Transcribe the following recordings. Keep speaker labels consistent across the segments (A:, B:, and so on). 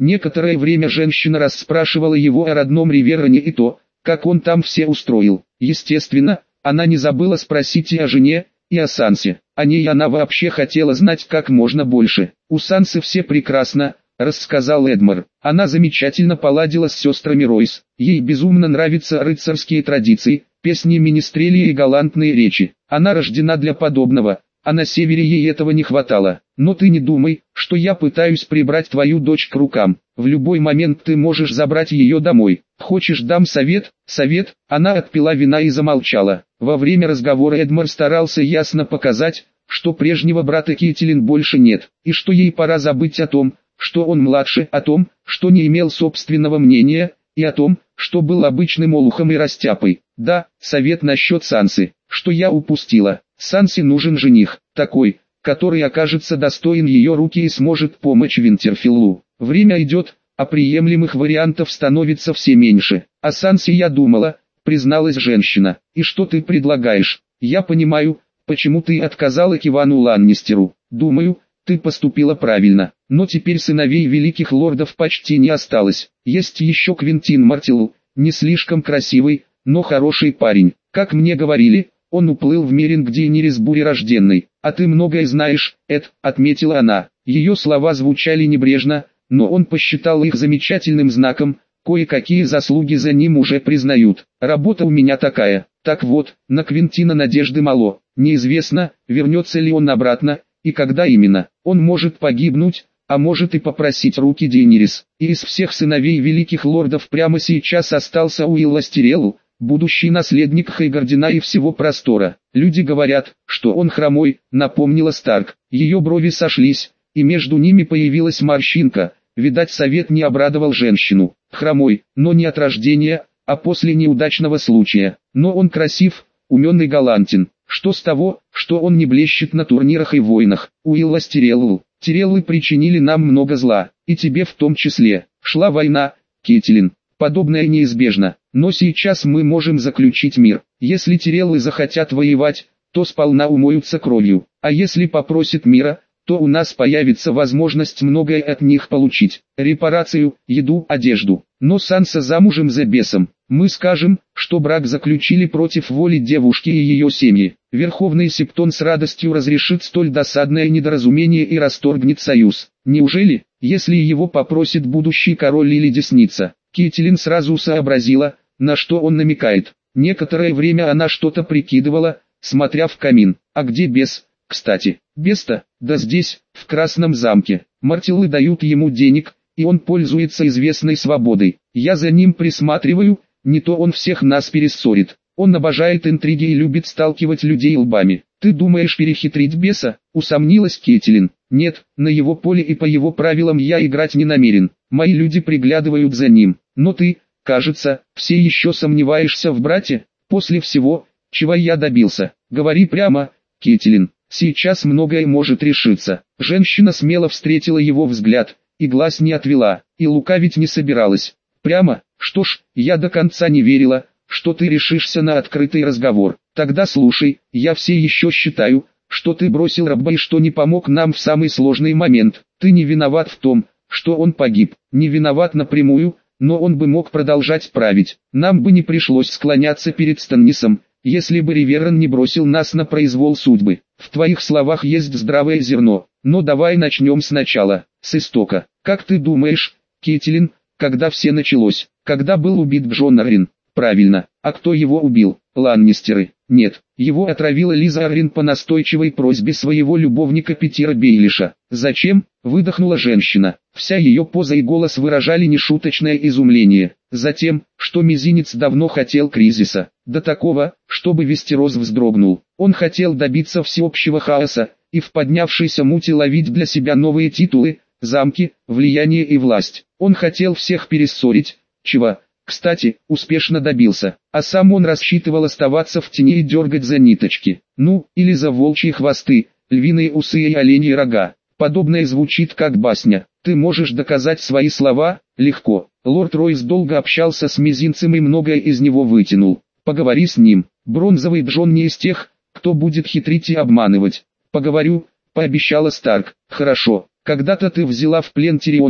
A: Некоторое время женщина расспрашивала его о родном Ривероне и то, как он там все устроил. Естественно, она не забыла спросить и о жене, и о Сансе. О ней она вообще хотела знать как можно больше. «У Сансы все прекрасно», — рассказал Эдмар. «Она замечательно поладила с сестрами Ройс. Ей безумно нравятся рыцарские традиции, песни министрели и галантные речи. Она рождена для подобного, а на севере ей этого не хватало. Но ты не думай, что я пытаюсь прибрать твою дочь к рукам. В любой момент ты можешь забрать ее домой. Хочешь, дам совет?» «Совет?» Она отпила вина и замолчала. Во время разговора Эдмар старался ясно показать, что прежнего брата Кейтилин больше нет, и что ей пора забыть о том, что он младше, о том, что не имел собственного мнения, и о том, что был обычным олухом и растяпой. «Да, совет насчет Сансы. Что я упустила? Сансе нужен жених, такой, который окажется достоин ее руки и сможет помочь Винтерфеллу. Время идет, а приемлемых вариантов становится все меньше. О Сансе я думала», — призналась женщина. «И что ты предлагаешь? Я понимаю, почему ты отказала Кивану Ланнистеру. Думаю, ты поступила правильно. Но теперь сыновей великих лордов почти не осталось. Есть еще Квинтин Мартелл, не слишком красивый, но хороший парень. Как мне говорили, он уплыл в Меринг Дейнерис бурерожденный. А ты многое знаешь, Эд», — отметила она. Ее слова звучали небрежно, но он посчитал их замечательным знаком. Кое-какие заслуги за ним уже признают. «Работа у меня такая». Так вот, на Квинтина надежды мало. Неизвестно, вернется ли он обратно, и когда именно. Он может погибнуть, а может и попросить руки Дейнерис. И из всех сыновей великих лордов прямо сейчас остался Уилл Ластерелл, будущий наследник Хейгардина и всего простора. «Люди говорят, что он хромой», — напомнила Старк. Ее брови сошлись, и между ними появилась морщинка. Видать, совет не обрадовал женщину. «Хромой, но не от рождения, а после неудачного случая. Но он красив, умен и галантен. Что с того, что он не блещет на турнирах и войнах? Уилл Ластерелл. Тиреллы причинили нам много зла, и тебе в том числе. Шла война, Кейтилин. Подобное неизбежно. Но сейчас мы можем заключить мир. Если Тиреллы захотят воевать, то сполна умоются кровью. А если попросят мира, то у нас появится возможность многое от них получить. Репарацию, еду, одежду. Но Санса замужем за бесом. Мы скажем, что брак заключили против воли девушки и ее семьи. Верховный Септон с радостью разрешит столь досадное недоразумение и расторгнет союз. Неужели, если его попросит будущий король или десница? Кейтилин сразу сообразила, на что он намекает. Некоторое время она что-то прикидывала, смотря в камин. А где бес? Кстати, бес-то, да здесь, в Красном замке. Мартеллы дают ему денег, и он пользуется известной свободой. Я за ним присматриваю, не то он всех нас перессорит. Он обожает интриги и любит сталкивать людей лбами. Ты думаешь перехитрить беса? Усомнилась Кейтилин. Нет, на его поле и по его правилам я играть не намерен. Мои люди приглядывают за ним. Но ты, кажется, все еще сомневаешься в брате, после всего, чего я добился. Говори прямо, Кейтилин. Сейчас многое может решиться. Женщина смело встретила его взгляд, и глаз не отвела, и лукавить не собиралась. Прямо? Что ж, я до конца не верила, что ты решишься на открытый разговор. Тогда слушай, я все еще считаю, что ты бросил раба и что не помог нам в самый сложный момент. Ты не виноват в том, что он погиб. Не виноват напрямую, но он бы мог продолжать править. Нам бы не пришлось склоняться перед Станнисом, если бы Риверон не бросил нас на произвол судьбы. В твоих словах есть здравое зерно, но давай начнем сначала, с истока. Как ты думаешь, Кейтилин, когда все началось? Когда был убит Джон Аррин? Правильно. А кто его убил? Ланнистеры. Нет, его отравила Лиза Аррин по настойчивой просьбе своего любовника Питера Бейлиша. Зачем? Выдохнула женщина. Вся ее поза и голос выражали нешуточное изумление. Затем, что мизинец давно хотел кризиса. До такого, чтобы Вестерос вздрогнул. Он хотел добиться всеобщего хаоса, и в поднявшейся мути ловить для себя новые титулы, замки, влияние и власть. Он хотел всех перессорить, чего, кстати, успешно добился. А сам он рассчитывал оставаться в тени и дергать за ниточки. Ну, или за волчьи хвосты, львиные усы и оленьи рога. Подобное звучит как басня. Ты можешь доказать свои слова? Легко. Лорд Ройс долго общался с мизинцем и многое из него вытянул. Поговори с ним. Бронзовый Джон не из тех, кто будет хитрить и обманывать. Поговорю, пообещала Старк. Хорошо. Когда-то ты взяла в плен Тириона,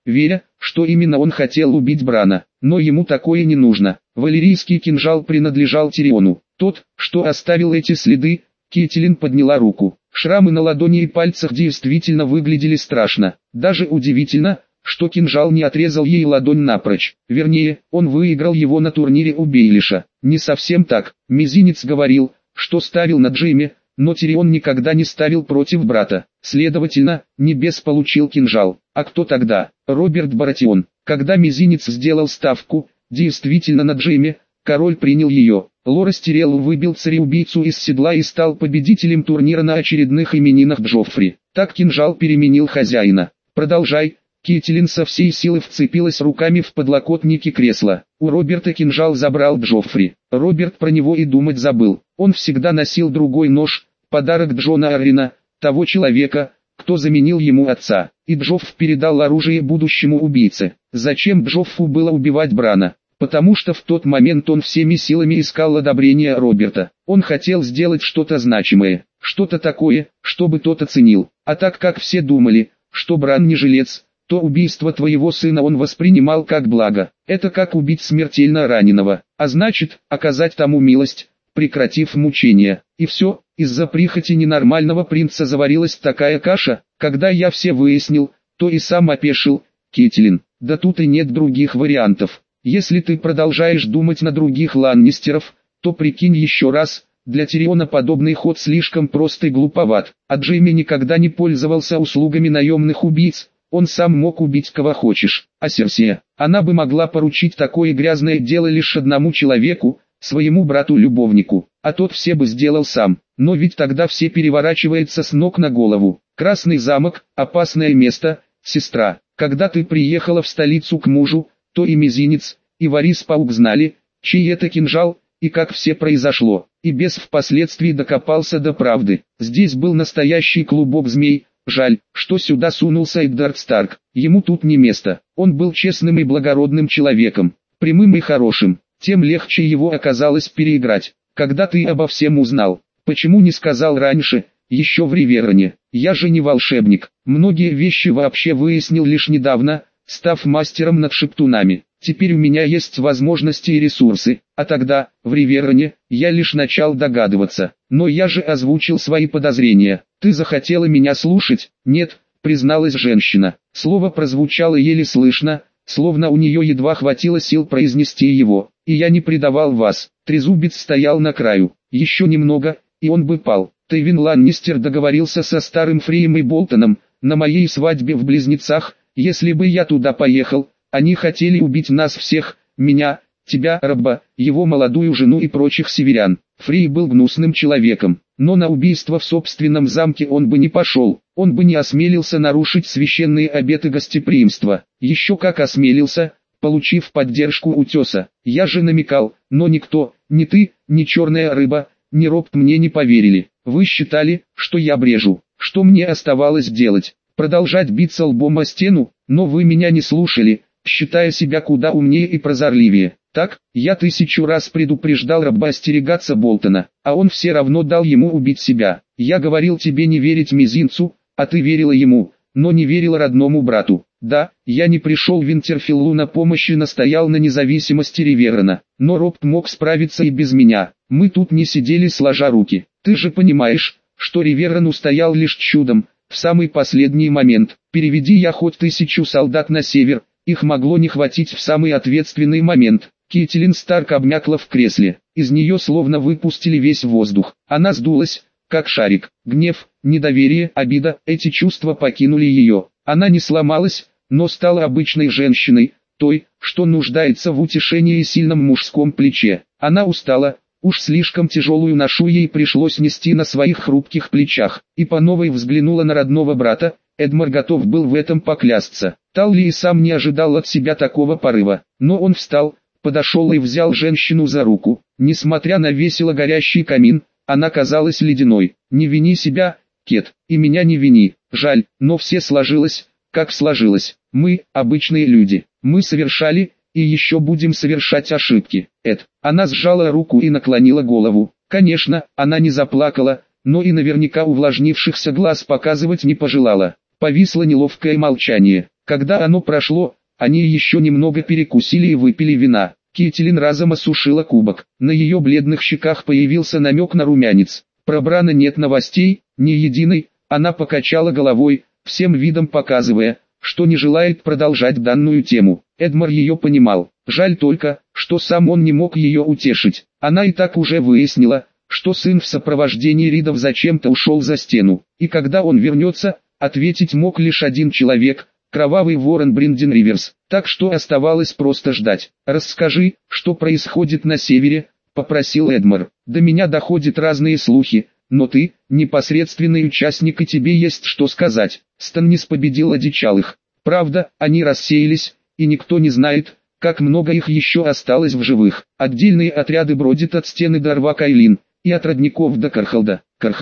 A: веря, что именно он хотел убить Брана. Но ему такое не нужно. Валерийский кинжал принадлежал Тириону. Тот, что оставил эти следы. Кэтлин подняла руку. Шрамы на ладони и пальцах действительно выглядели страшно. Даже удивительно, что кинжал не отрезал ей ладонь напрочь. Вернее, он выиграл его на турнире у Бейлиша. Не совсем так. Мизинец говорил, что ставил на Джейми, но Тирион никогда не ставил против брата. Следовательно, Небес получил кинжал. А кто тогда? Роберт Баратион. Когда Мизинец сделал ставку, действительно на Джейми, король принял ее. Лорас Тирелл выбил цареубийцу из седла и стал победителем турнира на очередных именинах Джоффри. Так кинжал переменил хозяина. Продолжай. Кэтлин со всей силы вцепилась руками в подлокотники кресла. У Роберта кинжал забрал Джоффри. Роберт про него и думать забыл. Он всегда носил другой нож, подарок Джона Аррена, того человека, кто заменил ему отца. И Джофф передал оружие будущему убийце. Зачем Джоффу было убивать Брана? Потому что в тот момент он всеми силами искал одобрения Роберта. Он хотел сделать что-то значимое, что-то такое, чтобы тот оценил. А так как все думали, что Бран не жилец, то убийство твоего сына он воспринимал как благо. Это как убить смертельно раненого, а значит, оказать тому милость, прекратив мучения. И все, из-за прихоти ненормального принца заварилась такая каша. Когда я все выяснил, то и сам опешил. Кэтлин, да тут и нет других вариантов. Если ты продолжаешь думать на других ланнистеров, то прикинь еще раз, для Тириона подобный ход слишком прост и глуповат. А Джейми никогда не пользовался услугами наемных убийц. Он сам мог убить кого хочешь. А Серсея, она бы могла поручить такое грязное дело лишь одному человеку, своему брату-любовнику, а тот все бы сделал сам. Но ведь тогда все переворачивается с ног на голову. Красный замок, опасное место, сестра. Когда ты приехала в столицу к мужу, то и Мизинец, и Варис-паук знали, чей это кинжал, и как все произошло. И Бес впоследствии докопался до правды. Здесь был настоящий клубок змей. Жаль, что сюда сунулся Эддард Старк. Ему тут не место. Он был честным и благородным человеком, прямым и хорошим. Тем легче его оказалось переиграть. Когда ты обо всем узнал, почему не сказал раньше, еще в Ривероне? Я же не волшебник. Многие вещи вообще выяснил лишь недавно, став мастером над шептунами. Теперь у меня есть возможности и ресурсы, а тогда, в Ривероне, я лишь начал догадываться. Но я же озвучил свои подозрения. Ты захотела меня слушать? Нет, призналась женщина. Слово прозвучало еле слышно, словно у нее едва хватило сил произнести его. И я не предавал вас. Трезубец стоял на краю. Еще немного, и он бы пал. Тywin Ланнистер договорился со старым Фрием и Болтоном, на моей свадьбе в Близнецах. Если бы я туда поехал, они хотели убить нас всех, меня, тебя, раба, его молодую жену и прочих северян. Фрей был гнусным человеком, но на убийство в собственном замке он бы не пошел, он бы не осмелился нарушить священные обеты гостеприимства. Еще как осмелился, получив поддержку утеса. Я же намекал, но никто, ни ты, ни черная рыба, ни Робт мне не поверили. Вы считали, что я брежу. Что мне оставалось делать? Продолжать биться лбом о стену? Но вы меня не слушали, считая себя куда умнее и прозорливее. Так, я 1000 раз предупреждал раба остерегаться Болтона, а он все равно дал ему убить себя. Я говорил тебе не верить Мизинцу, а ты верила ему, но не верила родному брату. Да, я не пришел Винтерфеллу на помощь и настоял на независимости Риверона, но Робт мог справиться и без меня. Мы тут не сидели сложа руки. Ты же понимаешь, что Риверон устоял лишь чудом, в самый последний момент. Переведи я хоть 1000 солдат на север, их могло не хватить в самый ответственный момент. Кэтлин Старк обмякла в кресле, из нее словно выпустили весь воздух. Она сдулась, как шарик. Гнев, недоверие, обида, эти чувства покинули ее. Она не сломалась, но стала обычной женщиной, той, что нуждается в утешении и сильном мужском плече. Она устала, уж слишком тяжелую ношу ей пришлось нести на своих хрупких плечах, и по новой взглянула на родного брата. Эдмар готов был в этом поклясться. Талли и сам не ожидал от себя такого порыва, но он встал, подошел и взял женщину за руку. Несмотря на весело горящий камин, она казалась ледяной. Не вини себя, Кэт, и меня не вини. Жаль, но все сложилось, как сложилось. Мы, обычные люди, мы совершали, и еще будем совершать ошибки. Эд, она сжала руку и наклонила голову. Конечно, она не заплакала, но и наверняка увлажнившихся глаз показывать не пожелала. Повисло неловкое молчание. Когда оно прошло, они еще немного перекусили и выпили вина. Кейтилин разом осушила кубок. На ее бледных щеках появился намек на румянец. Про Брана нет новостей, ни единой. Она покачала головой, всем видом показывая, что не желает продолжать данную тему. Эдмар ее понимал. Жаль только, что сам он не мог ее утешить. Она и так уже выяснила, что сын в сопровождении Ридов зачем-то ушел за стену. И когда он вернется, ответить мог лишь один человек – кровавый ворон Бринден Риверс. Так что оставалось просто ждать. «Расскажи, что происходит на севере», – попросил Эдмар. «До меня доходят разные слухи, но ты – непосредственный участник и тебе есть что сказать». Станнис победил одичалых. Правда, они рассеялись, и никто не знает, как много их еще осталось в живых. Отдельные отряды бродят от стены до рва Кайлин, и от родников до Кархалда.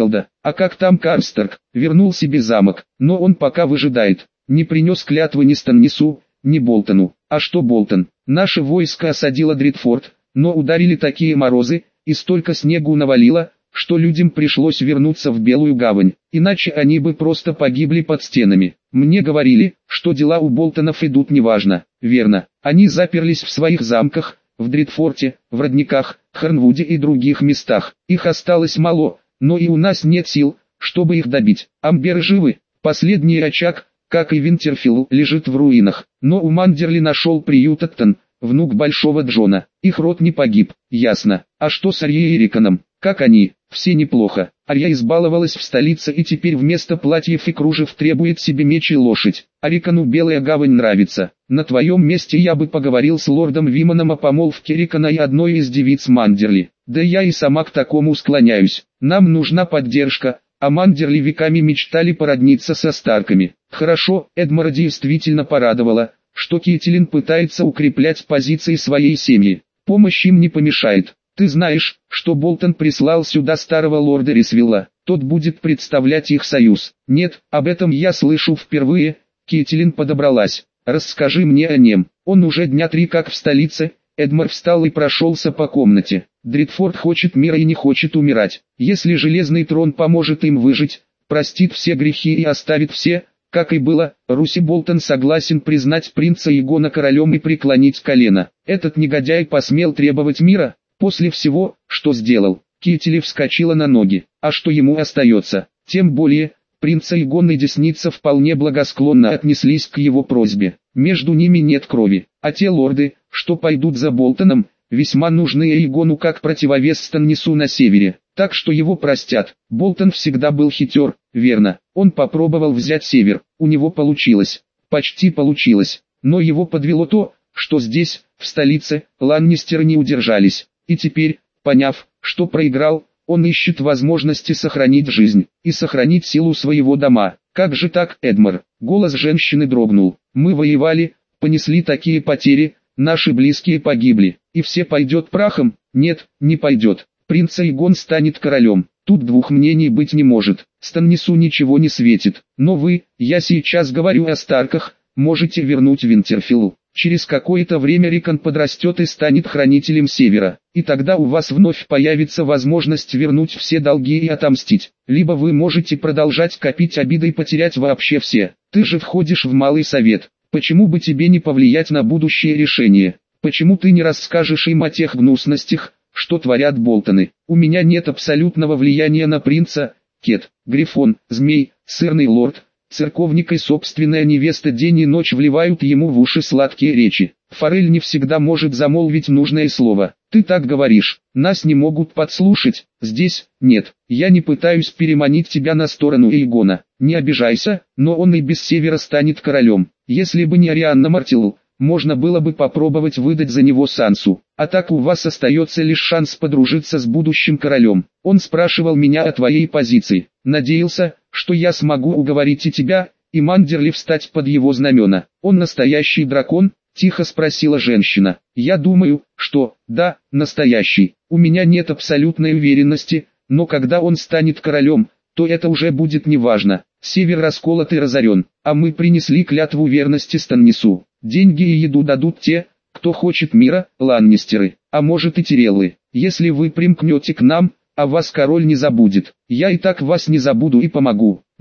A: А как там Карстерк? Вернул себе замок, но он пока выжидает. Не принес клятвы ни Станнису, ни Болтону. А что Болтон? Наше войско осадило Дритфорд, но ударили такие морозы, и столько снегу навалило, что людям пришлось вернуться в Белую гавань, иначе они бы просто погибли под стенами. Мне говорили, что дела у Болтонов идут неважно. Верно, они заперлись в своих замках, в Дритфорте, в родниках, Харнвуде и других местах. Их осталось мало, но и у нас нет сил, чтобы их добить. Амберы живы, последний очаг, как и Винтерфилл, лежит в руинах. Но у Мандерли нашел приют Аттон, внук Большого Джона. Их род не погиб, ясно. А что с Арьей и Риконом? Как они? Все неплохо. Арья избаловалась в столице и теперь вместо платьев и кружев требует себе меч и лошадь. А Рикону Белая гавань нравится. На твоем месте я бы поговорил с лордом Вимоном о помолвке Рикона и одной из девиц Мандерли. Да я и сама к такому склоняюсь. Нам нужна поддержка, а Мандерли веками мечтали породниться со Старками. Хорошо, Эдмара действительно порадовало, что Кейтилин пытается укреплять позиции своей семьи. Помощь им не помешает. Ты знаешь, что Болтон прислал сюда старого лорда Рисвилла, тот будет представлять их союз. Нет, об этом я слышу впервые. Кейтилин подобралась. Расскажи мне о нем. Он уже дня 3 как в столице. Эдмар встал и прошелся по комнате. Дритфорд хочет мира и не хочет умирать. Если Железный трон поможет им выжить, простит все грехи и оставит все, как и было, Руси Болтон согласен признать принца Егона королем и преклонить колено. Этот негодяй посмел требовать мира, после всего, что сделал. Кейтили вскочила на ноги. А что ему остается? Тем более, принца Егон и Десница вполне благосклонно отнеслись к его просьбе. Между ними нет крови. А те лорды, что пойдут за Болтоном, весьма нужны Егону как противовес Станнису на севере. Так что его простят. Болтон всегда был хитер, верно. Он попробовал взять север. У него получилось. Почти получилось. Но его подвело то, что здесь, в столице, ланнистеры не удержались. И теперь, поняв, что проиграл, он ищет возможности сохранить жизнь и сохранить силу своего дома. Как же так, Эдмар? Голос женщины дрогнул. Мы воевали, понесли такие потери, наши близкие погибли. И все пойдет прахом? Нет, не пойдет. Принц Эйгон станет королем. Тут двух мнений быть не может. Станнису ничего не светит. Но вы, я сейчас говорю о Старках, можете вернуть Винтерфиллу. Через какое-то время Рикон подрастет и станет хранителем Севера. И тогда у вас вновь появится возможность вернуть все долги и отомстить. Либо вы можете продолжать копить обиды и потерять вообще все. Ты же входишь в Малый Совет. Почему бы тебе не повлиять на будущее решение? Почему ты не расскажешь им о тех гнусностях, что творят Болтоны? У меня нет абсолютного влияния на принца. Кет, Грифон, Змей, Сырный лорд, церковник и собственная невеста день и ночь вливают ему в уши сладкие речи. Форель не всегда может замолвить нужное слово. Ты так говоришь, нас не могут подслушать. Здесь, нет, я не пытаюсь переманить тебя на сторону Эйгона. Не обижайся, но он и без Севера станет королем. Если бы не Арианна Мартилл, можно было бы попробовать выдать за него Сансу. А так у вас остается лишь шанс подружиться с будущим королем. Он спрашивал меня о твоей позиции. Надеялся, что я смогу уговорить и тебя, и Мандерли встать под его знамена. Он настоящий дракон? Тихо спросила женщина. Я думаю, что, да, настоящий. У меня нет абсолютной уверенности, но когда он станет королем, то это уже будет неважно. Север расколот и разорен, а мы принесли клятву верности Станнису. Деньги и еду дадут те, кто хочет мира, ланнистеры, а может и Тиреллы. Если вы примкнете к нам, а вас король не забудет. Я и так вас не забуду и помогу.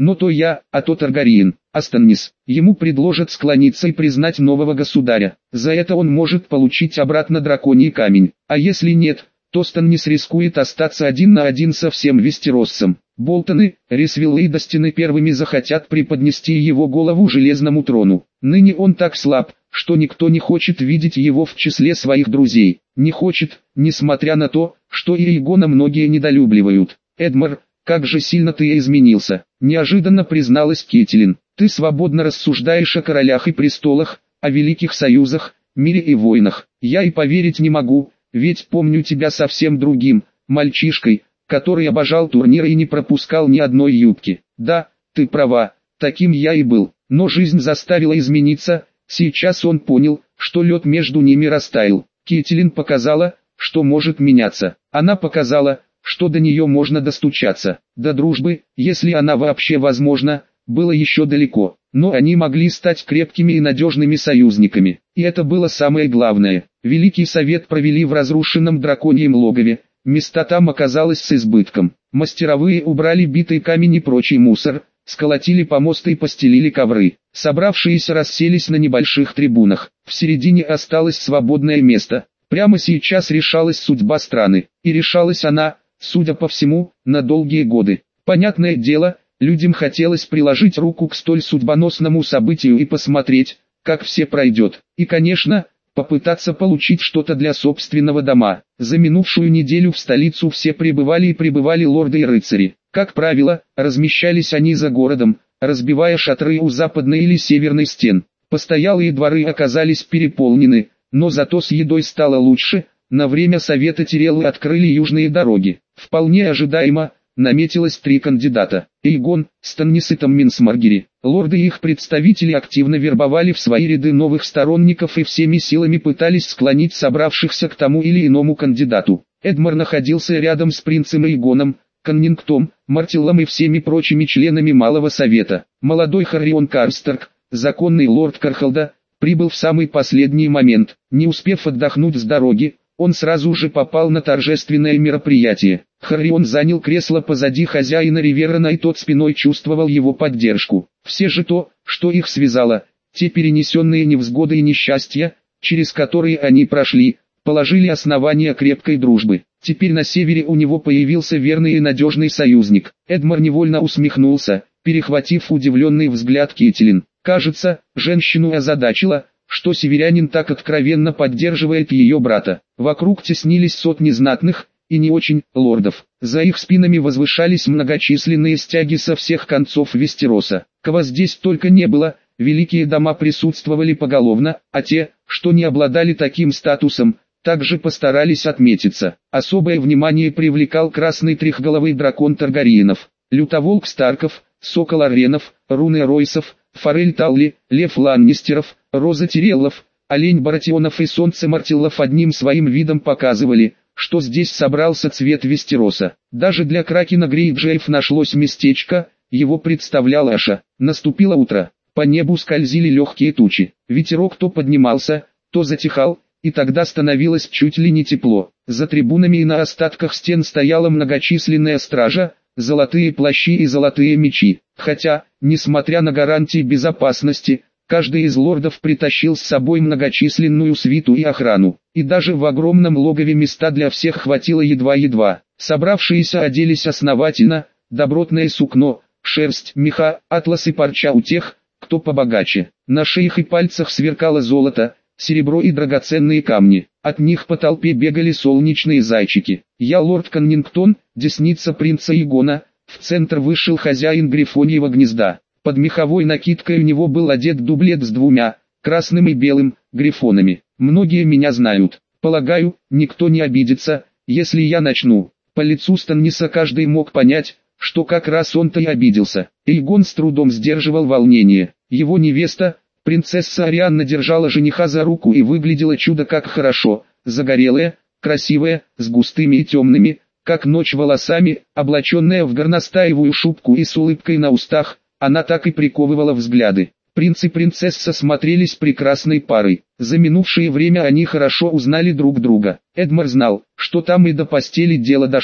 A: Но то я, а то Таргариен, Станнис. Ему предложат склониться и признать нового государя. За это он может получить обратно драконий камень. А если нет, то Станнис рискует остаться один на один со всем Вестероссом. Болтоны, Рисвиллы и Достины первыми захотят преподнести его голову железному трону. Ныне он так слаб, что никто не хочет видеть его в числе своих друзей. Не хочет, несмотря на то, что и Эйгона многие недолюбливают. «Эдмар, как же сильно ты изменился», — неожиданно призналась Кетелин. «Ты свободно рассуждаешь о королях и престолах, о великих союзах, мире и войнах. Я и поверить не могу, ведь помню тебя совсем другим, мальчишкой, который обожал турниры и не пропускал ни одной юбки. Да, ты права, таким я и был, но жизнь заставила измениться». Сейчас он понял, что лед между ними растаял. Кетелин показала, что может меняться. Она показала, что до нее можно достучаться. До дружбы, если она вообще возможна, было еще далеко. Но они могли стать крепкими и надежными союзниками. И это было самое главное. Великий совет провели в разрушенном драконьем логове. Места там оказалось с избытком. Мастеровые убрали битый камень и прочий мусор, сколотили помосты и постелили ковры. Собравшиеся расселись на небольших трибунах. В середине осталось свободное место. Прямо сейчас решалась судьба страны. И решалась она, судя по всему, на долгие годы. Понятное дело, людям хотелось приложить руку к столь судьбоносному событию и посмотреть, как все пройдет. И, конечно, попытаться получить что-то для собственного дома. За минувшую неделю в столицу все прибывали и прибывали лорды и рыцари. Как правило, размещались они за городом, разбивая шатры у западной или северной стен. Постоялые дворы оказались переполнены, но зато с едой стало лучше. На время совета Тиреллы открыли южные дороги. Вполне ожидаемо, наметилось 3 кандидата. Эйгон, Станнис и Таммин Смаргери. Лорды и их представители активно вербовали в свои ряды новых сторонников и всеми силами пытались склонить собравшихся к тому или иному кандидату. Эдмар находился рядом с принцем Эйгоном, Каннингтом, Мартиллом и всеми прочими членами Малого Совета. Молодой Харрион Карстерк, законный лорд Кархалда, прибыл в самый последний момент. Не успев отдохнуть с дороги, он сразу же попал на торжественное мероприятие. Харрион занял кресло позади хозяина Риверана, и тот спиной чувствовал его поддержку. Все же то, что их связало, те перенесенные невзгоды и несчастья, через которые они прошли, положили основания крепкой дружбы. Теперь на севере у него появился верный и надежный союзник. Эдмар невольно усмехнулся, перехватив удивленный взгляд Кетелин. Кажется, женщину озадачило, что северянин так откровенно поддерживает ее брата. Вокруг теснились сотни знатных, и не очень, лордов. За их спинами возвышались многочисленные стяги со всех концов Вестероса. Кого здесь только не было, великие дома присутствовали поголовно, а те, что не обладали таким статусом, также постарались отметиться. Особое внимание привлекал красный трехголовый дракон Таргариенов, лютоволк Старков, сокол Арренов, руны Ройсов, форель Талли, лев Ланнистеров, роза Тиреллов, олень Баратионов и солнце Мартиллов одним своим видом показывали, что здесь собрался цвет Вестероса. Даже для Кракена Грейджеев нашлось местечко, его представлял Аша. Наступило утро, по небу скользили легкие тучи, ветерок то поднимался, то затихал, и тогда становилось чуть ли не тепло. За трибунами и на остатках стен стояла многочисленная стража, золотые плащи и золотые мечи. Хотя, несмотря на гарантии безопасности, каждый из лордов притащил с собой многочисленную свиту и охрану. И даже в огромном логове места для всех хватило едва-едва. Собравшиеся оделись основательно, добротное сукно, шерсть, меха, атлас и парча у тех, кто побогаче. На шеях и пальцах сверкало золото, серебро и драгоценные камни. От них по толпе бегали солнечные зайчики. «Я лорд Каннингтон, десница принца Эйгона». В центр вышел хозяин Грифоньего гнезда. Под меховой накидкой у него был одет дублет с 2, красным и белым, грифонами. Многие меня знают. Полагаю, никто не обидится, если я начну. По лицу Станниса каждый мог понять, что как раз он-то и обиделся. Эйгон с трудом сдерживал волнение. Его невеста, принцесса Арианна, держала жениха за руку и выглядела чудо как хорошо, загорелая, красивая, с густыми и темными, как ночь, волосами, облаченная в горностаевую шубку и с улыбкой на устах, она так и приковывала взгляды. Принц и принцесса смотрелись прекрасной парой. За минувшее время они хорошо узнали друг друга. Эдмар знал, что там и до постели дело дошло.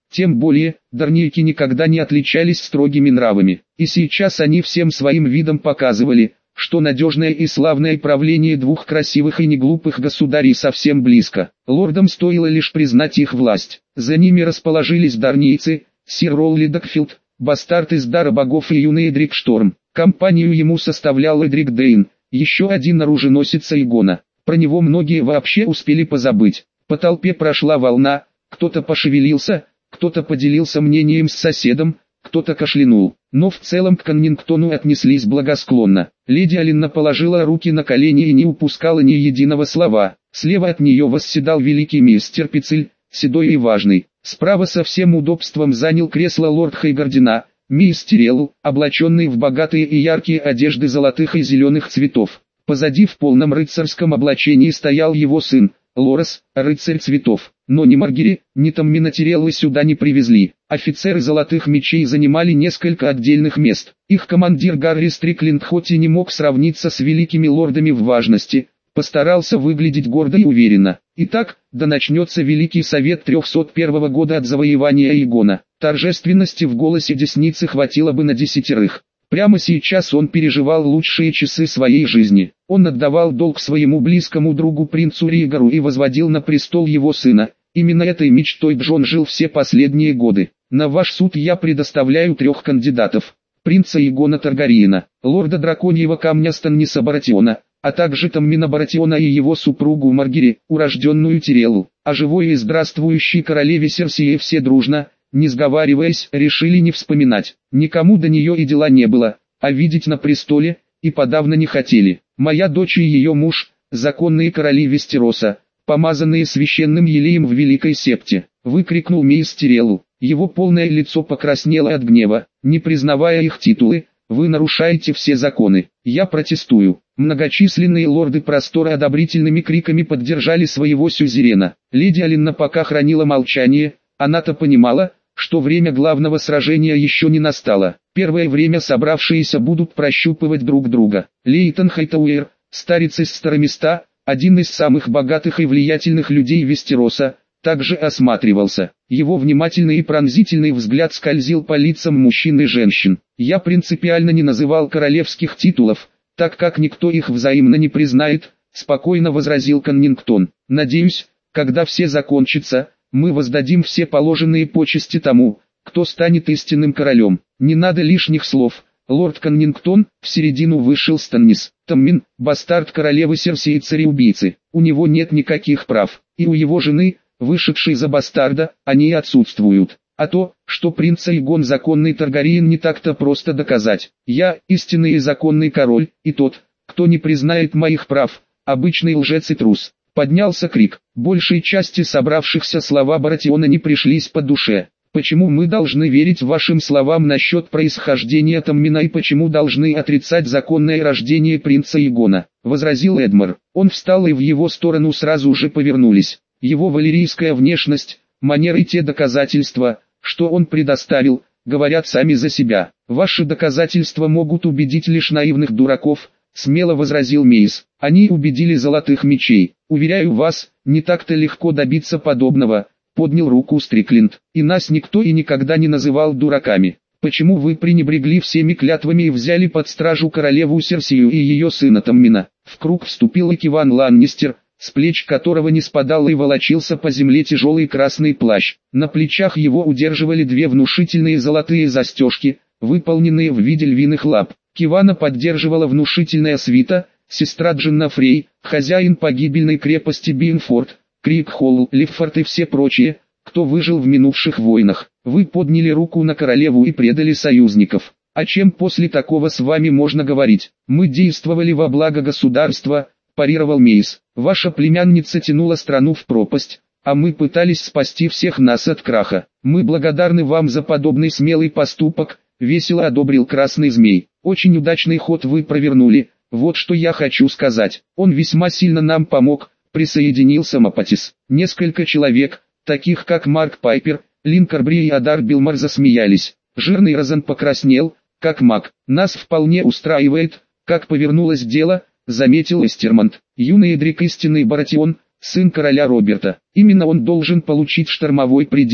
A: Тем более, дарнийки никогда не отличались строгими нравами, и сейчас они всем своим видом показывали, что надежное и славное правление двух красивых и неглупых государей совсем близко. Лордам стоило лишь признать их власть. За ними расположились дарнийцы, сир Ролли Дакфилд, бастард из Дара богов и юный Эдрик Шторм. Компанию ему составлял Эдрик Дейн, еще один оруженосец Аегона. Про него многие вообще успели позабыть. По толпе прошла волна, кто-то пошевелился, кто-то поделился мнением с соседом, кто-то кашлянул, но в целом к Коннингтону отнеслись благосклонно. Леди Алинна положила руки на колени и не упускала ни единого слова. Слева от нее восседал великий мистер Пицель, седой и важный. Справа со всем удобством занял кресло лорд Хейгардина, мистерел, облаченный в богатые и яркие одежды золотых и зеленых цветов. Позади в полном рыцарском облачении стоял его сын, Лорес, рыцарь цветов. Но ни Маргери, ни Таммина Тиреллы сюда не привезли. Офицеры золотых мечей занимали несколько отдельных мест. Их командир Гарри Стрикленд хоть и не мог сравниться с великими лордами в важности, постарался выглядеть гордо и уверенно. Итак, да начнется Великий Совет 301 года от завоевания Аегона. Торжественности в голосе десницы хватило бы на 10. Прямо сейчас он переживал лучшие часы своей жизни. Он отдавал долг своему близкому другу принцу Ригору и возводил на престол его сына. Именно этой мечтой Джон жил все последние годы. На ваш суд я предоставляю 3 кандидатов. Принца Аегона Таргариена, лорда Драконьего Камня Станниса Баратиона, а также Таммина Баратиона и его супругу Маргери, урожденную Тиреллу. О живой и здравствующей королеве Серсии все дружно, не сговариваясь, решили не вспоминать. Никому до нее и дела не было, а видеть на престоле, и подавно не хотели. Моя дочь и ее муж, законные короли Вестероса, помазанные священным елеем в Великой Септе, выкрикнул мистерелу. Его полное лицо покраснело от гнева. Не признавая их титулы, вы нарушаете все законы. Я протестую. Многочисленные лорды простора одобрительными криками поддержали своего сюзерена. Леди Алинна пока хранила молчание, она-то понимала, что время главного сражения еще не настало. Первое время собравшиеся будут прощупывать друг друга. Лейтон Хайтауэр, старец из Староместа, один из самых богатых и влиятельных людей Вестероса, также осматривался. Его внимательный и пронзительный взгляд скользил по лицам мужчин и женщин. Я принципиально не называл королевских титулов, так как никто их взаимно не признает, спокойно возразил Коннингтон. Надеюсь, когда все закончится, мы воздадим все положенные почести тому, кто станет истинным королем. Не надо лишних слов. Лорд Коннингтон, в середину вышел Станнис Таммин, бастард королевы Серсии и цареубийцы. У него нет никаких прав, и у его жены, вышедшей за бастарда, они отсутствуют. А то, что принц Аегон законный Таргариен, не так-то просто доказать. Я истинный и законный король, и тот, кто не признает моих прав, обычный лжец и трус. Поднялся крик. Большей части собравшихся слова Баратиона не пришлись по душе. Почему мы должны верить вашим словам насчет происхождения Таммина и почему должны отрицать законное рождение принца Аегона? Возразил Эдмар. Он встал и в его сторону сразу же повернулись. Его валерийская внешность, манеры и те доказательства, что он предоставил, говорят сами за себя. Ваши доказательства могут убедить лишь наивных дураков, смело возразил Мейс. Они убедили золотых мечей. Уверяю вас, не так-то легко добиться подобного, поднял руку Стрикленд. И нас никто и никогда не называл дураками. Почему вы пренебрегли всеми клятвами и взяли под стражу королеву Серсию и ее сына Таммина? В круг вступил и Киван Ланнистер, с плеч которого не спадал и волочился по земле тяжелый красный плащ. На плечах его удерживали 2 внушительные золотые застежки, выполненные в виде львиных лап. Кивана поддерживала внушительная свита, сестра Джинна Фрей, хозяин погибельной крепости Бинфорд, Крикхолл, Лиффорд и все прочие, кто выжил в минувших войнах. Вы подняли руку на королеву и предали союзников. О чем после такого с вами можно говорить? Мы действовали во благо государства, парировал Мейс. Ваша племянница тянула страну в пропасть, а мы пытались спасти всех нас от краха. Мы благодарны вам за подобный смелый поступок, весело одобрил Красный Змей. Очень удачный ход вы провернули, вот что я хочу сказать. Он весьма сильно нам помог, присоединился Мапатис. Несколько человек, таких как Марк Пайпер, Линкорбри и Адар Билмар засмеялись. Жирный Розен покраснел, как маг. Нас вполне устраивает, как повернулось дело, заметил Эстермонт. Юный Эдрик истинный Баратион, сын короля Роберта. Именно он должен получить штормовой предел.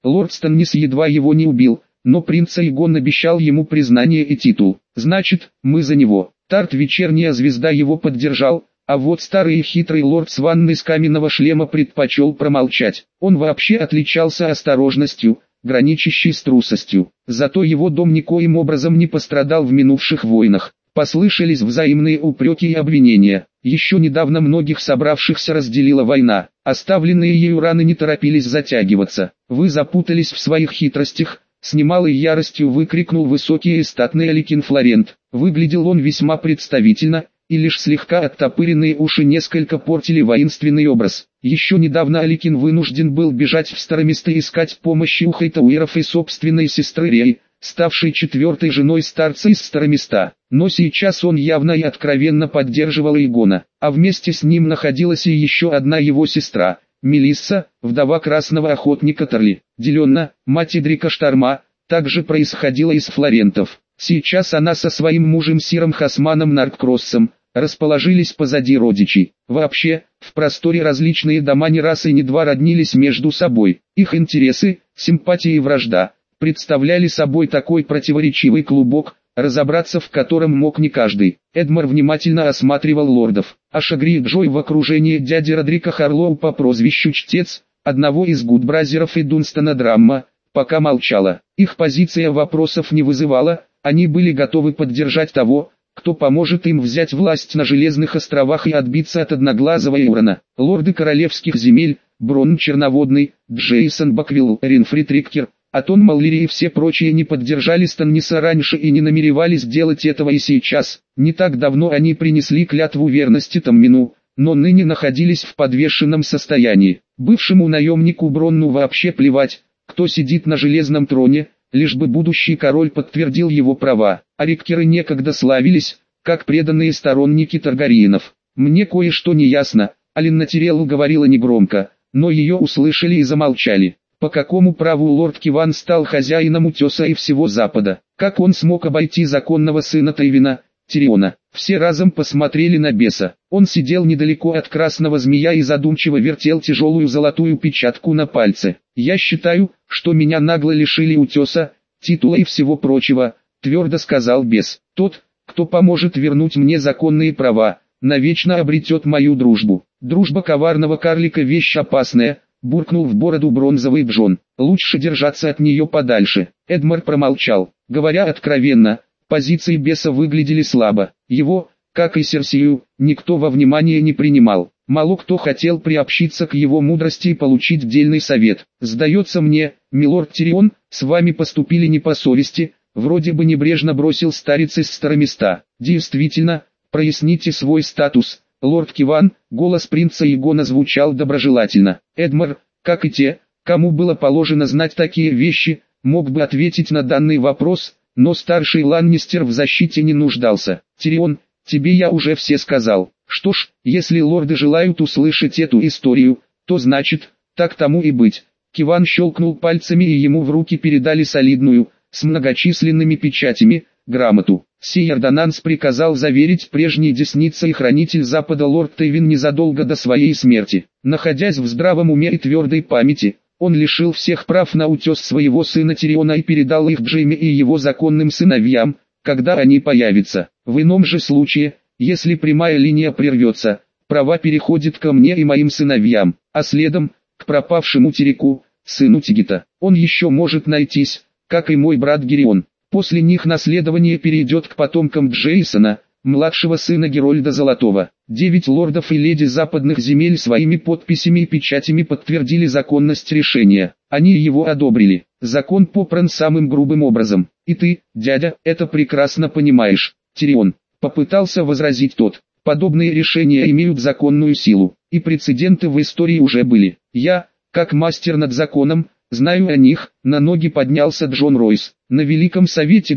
A: Лорд Станнис едва его не убил, но принц Аэгон обещал ему признание и титул. Значит, мы за него. Тарт Вечерняя Звезда его поддержал, а вот старый и хитрый лорд с ванной с каменного шлема предпочел промолчать. Он вообще отличался осторожностью, граничащей с трусостью. Зато его дом никоим образом не пострадал в минувших войнах. Послышались взаимные упреки и обвинения. Еще недавно многих собравшихся разделила война. Оставленные ею раны не торопились затягиваться. Вы запутались в своих хитростях, с немалой яростью выкрикнул высокий и статный Аликин Флорент. Выглядел он весьма представительно, и лишь слегка оттопыренные уши несколько портили воинственный образ. Еще недавно Аликин вынужден был бежать в Староместо искать помощи у Хайтауэров и собственной сестры Реи, ставшей четвертой женой старца из Староместа. Но сейчас он явно и откровенно поддерживал Аэгона, а вместе с ним находилась и еще одна его сестра, Мелисса, вдова красного охотника Торли. Деленна, мать Эдрика Шторма, также происходила из Флорентов. Сейчас она со своим мужем Сиром Хасманом Нарккроссом расположились позади родичей. Вообще, в просторе различные дома ни раз и ни два роднились между собой. Их интересы, симпатии и вражда представляли собой такой противоречивый клубок, разобраться в котором мог не каждый. Эдмар внимательно осматривал лордов. Ашагри и Джой в окружении дяди Родрика Харлоу по прозвищу Чтец, одного из Гудбразеров и Дунстона Драмма, пока молчала. Их позиция вопросов не вызывала, они были готовы поддержать того, кто поможет им взять власть на Железных островах и отбиться от Одноглазого Эурона. Лорды королевских земель, Брон Черноводный, Джейсон Баквилл, Ринфрид Риккер, Атон Маллири и все прочие не поддержали Станниса раньше и не намеревались делать этого и сейчас. Не так давно они принесли клятву верности Таммину, но ныне находились в подвешенном состоянии. Бывшему наемнику Бронну вообще плевать, кто сидит на железном троне, лишь бы будущий король подтвердил его права. А Риккеры некогда славились, как преданные сторонники Таргариенов. «Мне кое-что не ясно», Алинна Тирелл говорила негромко, но ее услышали и замолчали. По какому праву лорд Киван стал хозяином Утеса и всего Запада? Как он смог обойти законного сына Тайвина, Тириона? Все разом посмотрели на беса. Он сидел недалеко от красного змея и задумчиво вертел тяжелую золотую печатку на пальце. «Я считаю, что меня нагло лишили Утеса, титула и всего прочего», твердо сказал бес. «Тот, кто поможет вернуть мне законные права, навечно обретет мою дружбу». «Дружба коварного карлика вещь опасная», буркнул в бороду бронзовый Джон. «Лучше держаться от нее подальше». Эдмар промолчал. Говоря откровенно, позиции беса выглядели слабо. Его, как и Серсию, никто во внимание не принимал. Мало кто хотел приобщиться к его мудрости и получить дельный совет. «Сдается мне, милорд Тирион, с вами поступили не по совести», вроде бы небрежно бросил старец из Староместа. «Действительно, проясните свой статус, лорд Киван», голос принца Аэгона звучал доброжелательно. Эдмар, как и те, кому было положено знать такие вещи, мог бы ответить на данный вопрос, но старший Ланнистер в защите не нуждался. «Тирион, тебе я уже все сказал. Что ж, если лорды желают услышать эту историю, то значит, так тому и быть». Киван щелкнул пальцами и ему в руки передали солидную, с многочисленными печатями, грамоту. Сей ордонанс приказал заверить прежний десница и хранитель Запада лорд Тайвин незадолго до своей смерти. Находясь в здравом уме и твердой памяти, он лишил всех прав на Утес своего сына Тириона и передал их Джейме и его законным сыновьям, когда они появятся. В ином же случае, если прямая линия прервется, права переходят ко мне и моим сыновьям, а следом, к пропавшему Тереку, сыну Тигита. Он еще может найтись, как и мой брат Герион. После них наследование перейдет к потомкам Джейсона, младшего сына Герольда Золотого. 9 лордов и леди западных земель своими подписями и печатями подтвердили законность решения. Они его одобрили. Закон попран самым грубым образом. И ты, дядя, это прекрасно понимаешь. Тирион, попытался возразить тот. Подобные решения имеют законную силу, и прецеденты в истории уже были. Я, как мастер над законом, знаю о них. На ноги поднялся Джон Ройс. На Великом Совете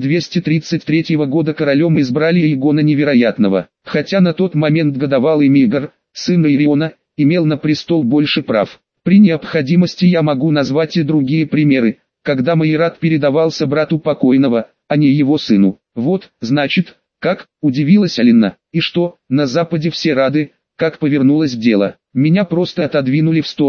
A: 233 года королем избрали Аэгона Невероятного. Хотя на тот момент годовалый Мигар, сын Ириона, имел на престол больше прав. При необходимости я могу назвать и другие примеры, когда майорат передавался брату покойного, а не его сыну. Вот, значит, как, удивилась Алинна. И что, на Западе все рады, как повернулось дело. Меня просто отодвинули в сторону,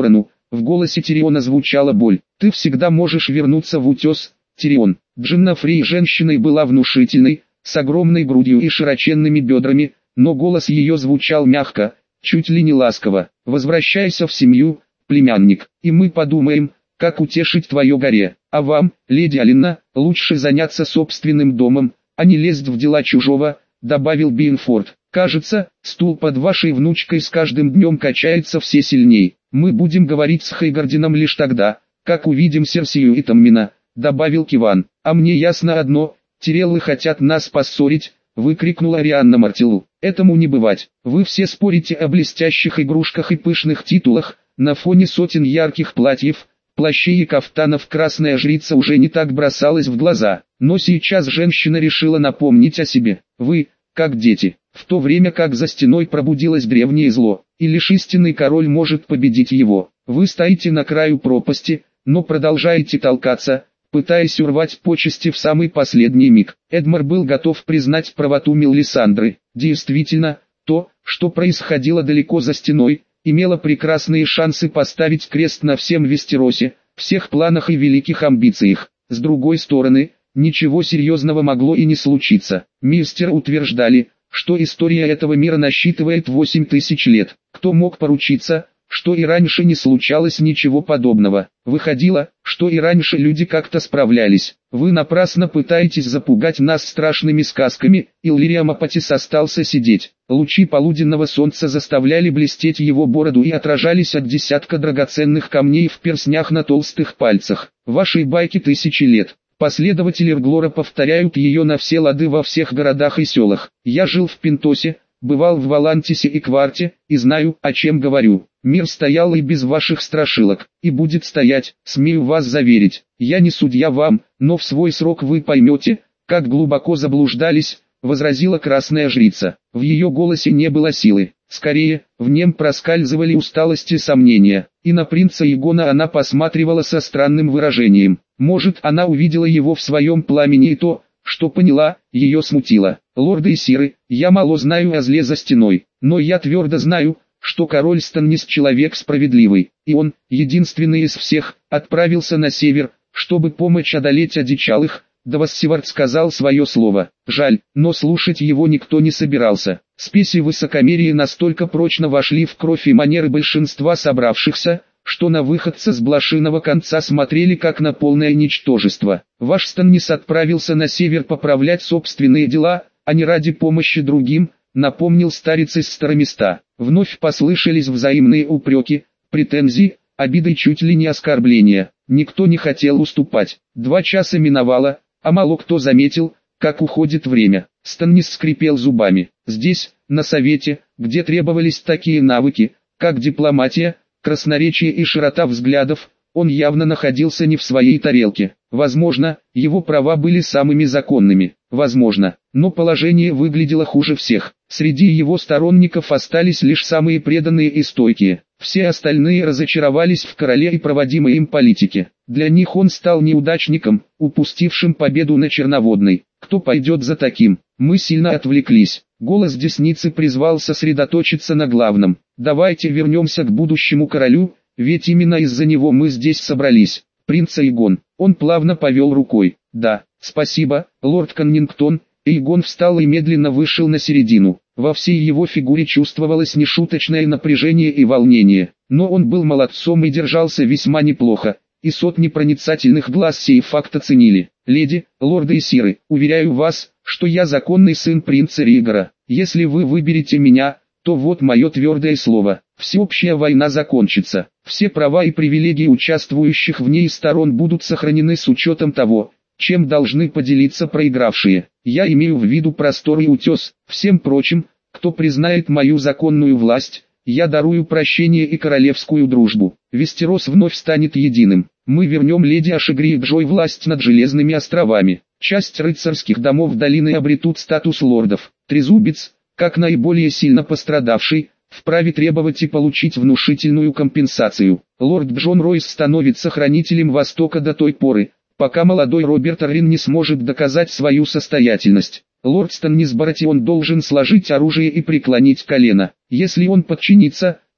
A: В голосе Тириона звучала боль. «Ты всегда можешь вернуться в утес, Тирион». Джинна Фрей женщиной была внушительной, с огромной грудью и широченными бедрами, но голос ее звучал мягко, чуть ли не ласково. «Возвращайся в семью, племянник, и мы подумаем, как утешить твое горе. А вам, леди Алина, лучше заняться собственным домом, а не лезть в дела чужого», добавил Бинфорд. «Кажется, стул под вашей внучкой с каждым днем качается все сильней. Мы будем говорить с Хейгардином лишь тогда, как увидим Серсию и Таммина», добавил Киван. «А мне ясно одно, Тиреллы хотят нас поссорить», выкрикнула Арианна Мартилу. «Этому не бывать. Вы все спорите о блестящих игрушках и пышных титулах, на фоне сотен ярких платьев, плащей и кафтанов красная жрица уже не так бросалась в глаза. Но сейчас женщина решила напомнить о себе. Вы, как дети, в то время как за стеной пробудилось древнее зло, и лишь истинный король может победить его. Вы стоите на краю пропасти, но продолжаете толкаться, пытаясь урвать почести в самый последний миг». Эдмар был готов признать правоту Мелисандры. Действительно, то, что происходило далеко за стеной, имело прекрасные шансы поставить крест на всем Вестеросе, всех планах и великих амбициях. С другой стороны, ничего серьезного могло и не случиться. Мистер утверждали, что история этого мира насчитывает 8000 лет. Кто мог поручиться, что и раньше не случалось ничего подобного? Выходило, что и раньше люди как-то справлялись. Вы напрасно пытаетесь запугать нас страшными сказками. Иллириам Апатис остался сидеть. Лучи полуденного солнца заставляли блестеть его бороду и отражались от десятка драгоценных камней в перстнях на толстых пальцах. Вашей байки 1000 лет. Последователи Рглора повторяют ее на все лады во всех городах и селах. Я жил в Пентосе, бывал в Валантисе и Кварте, и знаю, о чем говорю. Мир стоял и без ваших страшилок, и будет стоять, смею вас заверить. Я не судья вам, но в свой срок вы поймете, как глубоко заблуждались, возразила красная жрица. В ее голосе не было силы, скорее, в нем проскальзывали усталость и сомнения, и на принца Егона она посматривала со странным выражением. Может, она увидела его в своем пламени и то, что поняла, ее смутило. «Лорды и сиры, я мало знаю о зле за стеной, но я твердо знаю, что король Станнис человек справедливый, и он, единственный из всех, отправился на север, чтобы помочь одолеть одичалых». Давассивард сказал свое слово. Жаль, но слушать его никто не собирался. Спесь и высокомерие настолько прочно вошли в кровь и манеры большинства собравшихся, что на выходца с блошиного конца смотрели как на полное ничтожество. Ваш Станнис отправился на север поправлять собственные дела, а не ради помощи другим, напомнил старец из Староместа. Вновь послышались взаимные упреки, претензии, обиды, чуть ли не оскорбления. Никто не хотел уступать. 2 часа миновало, а мало кто заметил, как уходит время. Станнис скрипел зубами. Здесь, на совете, где требовались такие навыки, как дипломатия, красноречие и широта взглядов, он явно находился не в своей тарелке. Возможно, его права были самыми законными. Возможно, но положение выглядело хуже всех. Среди его сторонников остались лишь самые преданные и стойкие. Все остальные разочаровались в короле и проводимой им политике. Для них он стал неудачником, упустившим победу на Черноводной. Кто пойдет за таким? Мы сильно отвлеклись. Голос десницы призвал сосредоточиться на главном. Давайте вернемся к будущему королю, ведь именно из-за него мы здесь собрались. Принц Эйгон. Он плавно повел рукой. Да, спасибо, лорд Коннингтон. Эйгон встал и медленно вышел на середину. Во всей его фигуре чувствовалось нешуточное напряжение и волнение. Но он был молодцом и держался весьма неплохо, и сотни проницательных глаз сей факт оценили. Леди, лорды и сиры, уверяю вас, что я законный сын принца Ригора. Если вы выберете меня, то вот мое твердое слово. Всеобщая война закончится. Все права и привилегии участвующих в ней сторон будут сохранены с учетом того, чем должны поделиться проигравшие. Я имею в виду простор и утес. Всем прочим, кто признает мою законную власть, я дарую прощение и королевскую дружбу. Вестерос вновь станет единым. Мы вернем леди Ашигри и Джой власть над Железными островами. Часть рыцарских домов долины обретут статус лордов. Трезубец, как наиболее сильно пострадавший, вправе требовать и получить внушительную компенсацию. Лорд Джон Ройс становится хранителем Востока до той поры, пока молодой Роберт Аррин не сможет доказать свою состоятельность. Лорд Станнис Баратион должен сложить оружие и преклонить колено. Если он подчинится,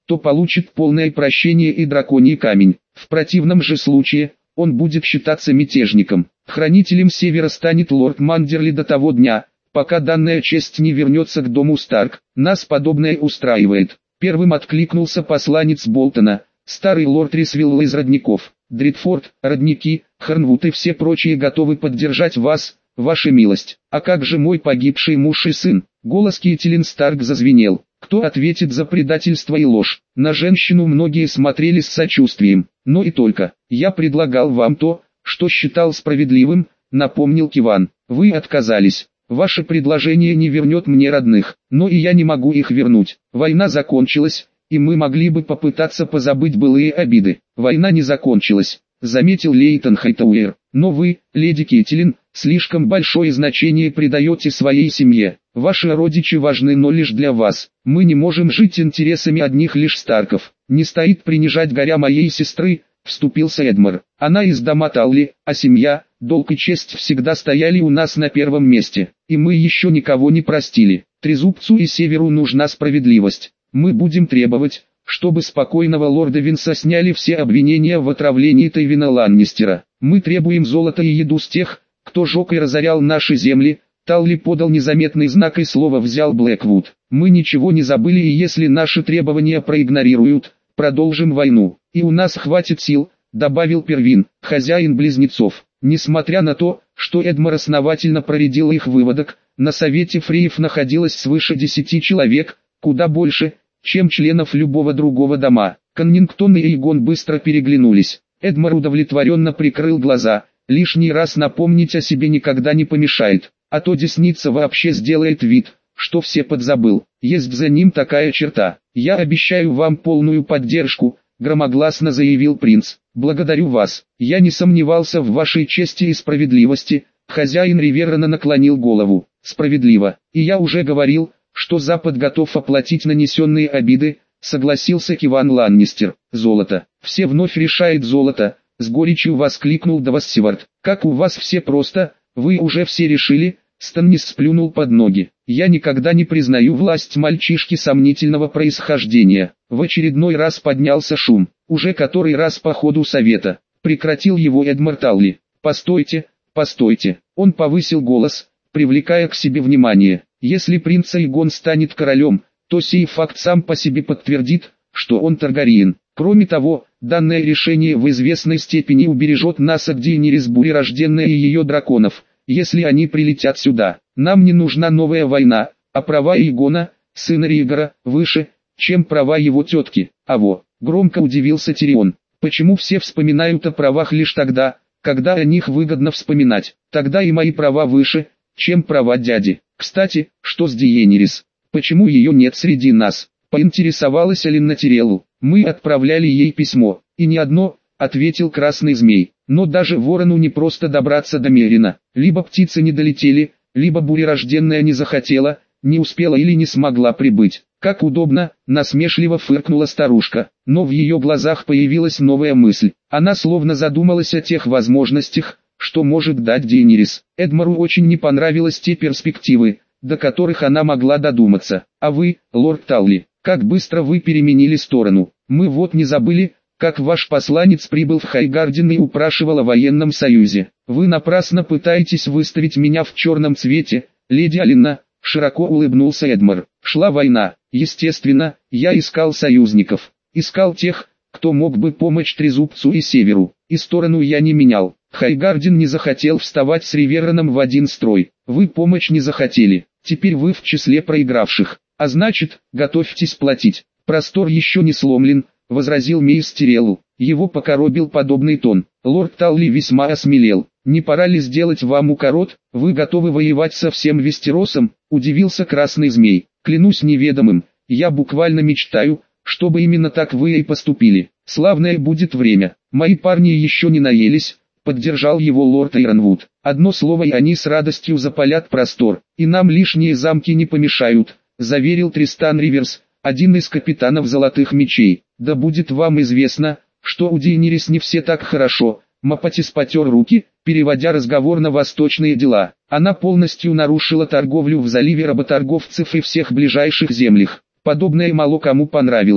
A: то получит полное прощение и драконий камень. В противном же случае, он будет считаться мятежником. Хранителем Севера станет лорд Мандерли до того дня, пока данная честь не вернется к дому Старк. Нас подобное устраивает. Первым откликнулся посланец Болтона, старый лорд Рисвилл из родников. Дритфорд, родники, Хорнвуд и все прочие готовы поддержать вас, ваша милость. А как же мой погибший муж и сын? Голос Кейтилин Старк зазвенел. Кто ответит за предательство и ложь? На женщину многие смотрели с сочувствием, но и только. Я предлагал вам то, что считал справедливым, напомнил Киван. Вы отказались. Ваше предложение не вернет мне родных, но и я не могу их вернуть. Война закончилась, и мы могли бы попытаться позабыть былые обиды. Война не закончилась, заметил Лейтон Хайтауэр. Но вы, леди Кейтилин, слишком большое значение придаете своей семье. Ваши родичи важны, но лишь для вас. Мы не можем жить интересами одних лишь Старков. Не стоит принижать горя моей сестры, вступился Эдмар. Она из дома Талли, а семья, долг и честь всегда стояли у нас на первом месте. И мы еще никого не простили. Трезубцу и Северу нужна справедливость. Мы будем требовать, чтобы спокойного лорда Винса сняли все обвинения в отравлении Тайвина Ланнистера. Мы требуем золото и еду с тех, кто жег и разорял наши земли. Талли подал незаметный знак и слово взял Блэквуд. Мы ничего не забыли, и если наши требования проигнорируют, продолжим войну. И у нас хватит сил, добавил Первин, хозяин близнецов. Несмотря на то, что Эдмар основательно проредил их выводок, на совете фреев находилось свыше 10 человек, куда больше, чем членов любого другого дома. Коннингтон и Эйгон быстро переглянулись. Эдмар удовлетворенно прикрыл глаза. Лишний раз напомнить о себе никогда не помешает, а то десница вообще сделает вид, что все подзабыл. Есть за ним такая черта. Я обещаю вам полную поддержку, громогласно заявил принц. Благодарю вас. Я не сомневался в вашей чести и справедливости. Хозяин Риверрона наклонил голову. Справедливо. И я уже говорил, что Запад готов оплатить нанесенные обиды, согласился Киван Ланнистер. Золото. Все вновь решает золото, с горечью воскликнул Давос Севард. Как у вас все просто, вы уже все решили? Станнис сплюнул под ноги. Я никогда не признаю власть мальчишки сомнительного происхождения. В очередной раз поднялся шум. Уже который раз по ходу совета. Прекратил его Эдмар Талли. Постойте, постойте. Он повысил голос, привлекая к себе внимание. Если принц Эйгон станет королем, то сей факт сам по себе подтвердит, что он Таргариен. Кроме того, данное решение в известной степени убережет нас от Дейенерис Бурерожденной и ее драконов, если они прилетят сюда. Нам не нужна новая война, а права Эйгона, сына Ригора, выше, чем права его тетки. Аво, громко удивился Тирион. Почему все вспоминают о правах лишь тогда, когда о них выгодно вспоминать? Тогда и мои права выше, чем права дяди. Кстати, что с Дейенерис? Почему ее нет среди нас? Поинтересовалась Алинна Тиреллу. Мы отправляли ей письмо, и не одно, ответил Красный Змей. Но даже ворону не просто добраться до Мерина. Либо птицы не долетели, либо бурерожденная не захотела, не успела или не смогла прибыть. Как удобно, насмешливо фыркнула старушка, но в ее глазах появилась новая мысль. Она словно задумалась о тех возможностях, что может дать Дейенерис. Эдмару очень не понравились те перспективы, до которых она могла додуматься. А вы, лорд Талли, как быстро вы переменили сторону. Мы вот не забыли, как ваш посланец прибыл в Хайгарден и упрашивал о военном союзе. Вы напрасно пытаетесь выставить меня в черном цвете, леди Алинна, широко улыбнулся Эдмар. Шла война, естественно, я искал союзников. Искал тех, кто мог бы помочь Трезубцу и Северу, и сторону я не менял. Хайгарден не захотел вставать с Риверроном в один строй. Вы помочь не захотели, теперь вы в числе проигравших. А значит, готовьтесь платить. Простор еще не сломлен, возразил Мейс Тиреллу. Его покоробил подобный тон. Лорд Талли весьма осмелел. Не пора ли сделать вам укорот? Вы готовы воевать со всем Вестеросом? Удивился Красный Змей. Клянусь неведомым, я буквально мечтаю, чтобы именно так вы и поступили. Славное будет время. Мои парни еще не наелись, поддержал его лорд Иронвуд. Одно слово и они с радостью запалят простор. И нам лишние замки не помешают, заверил Тристан Риверс, один из капитанов Золотых Мечей. Да будет вам известно, что у Дейенерис не все так хорошо. Мапатис потер руки, переводя разговор на восточные дела. Она полностью нарушила торговлю в заливе работорговцев и всех ближайших землях. Подобное мало кому понравилось.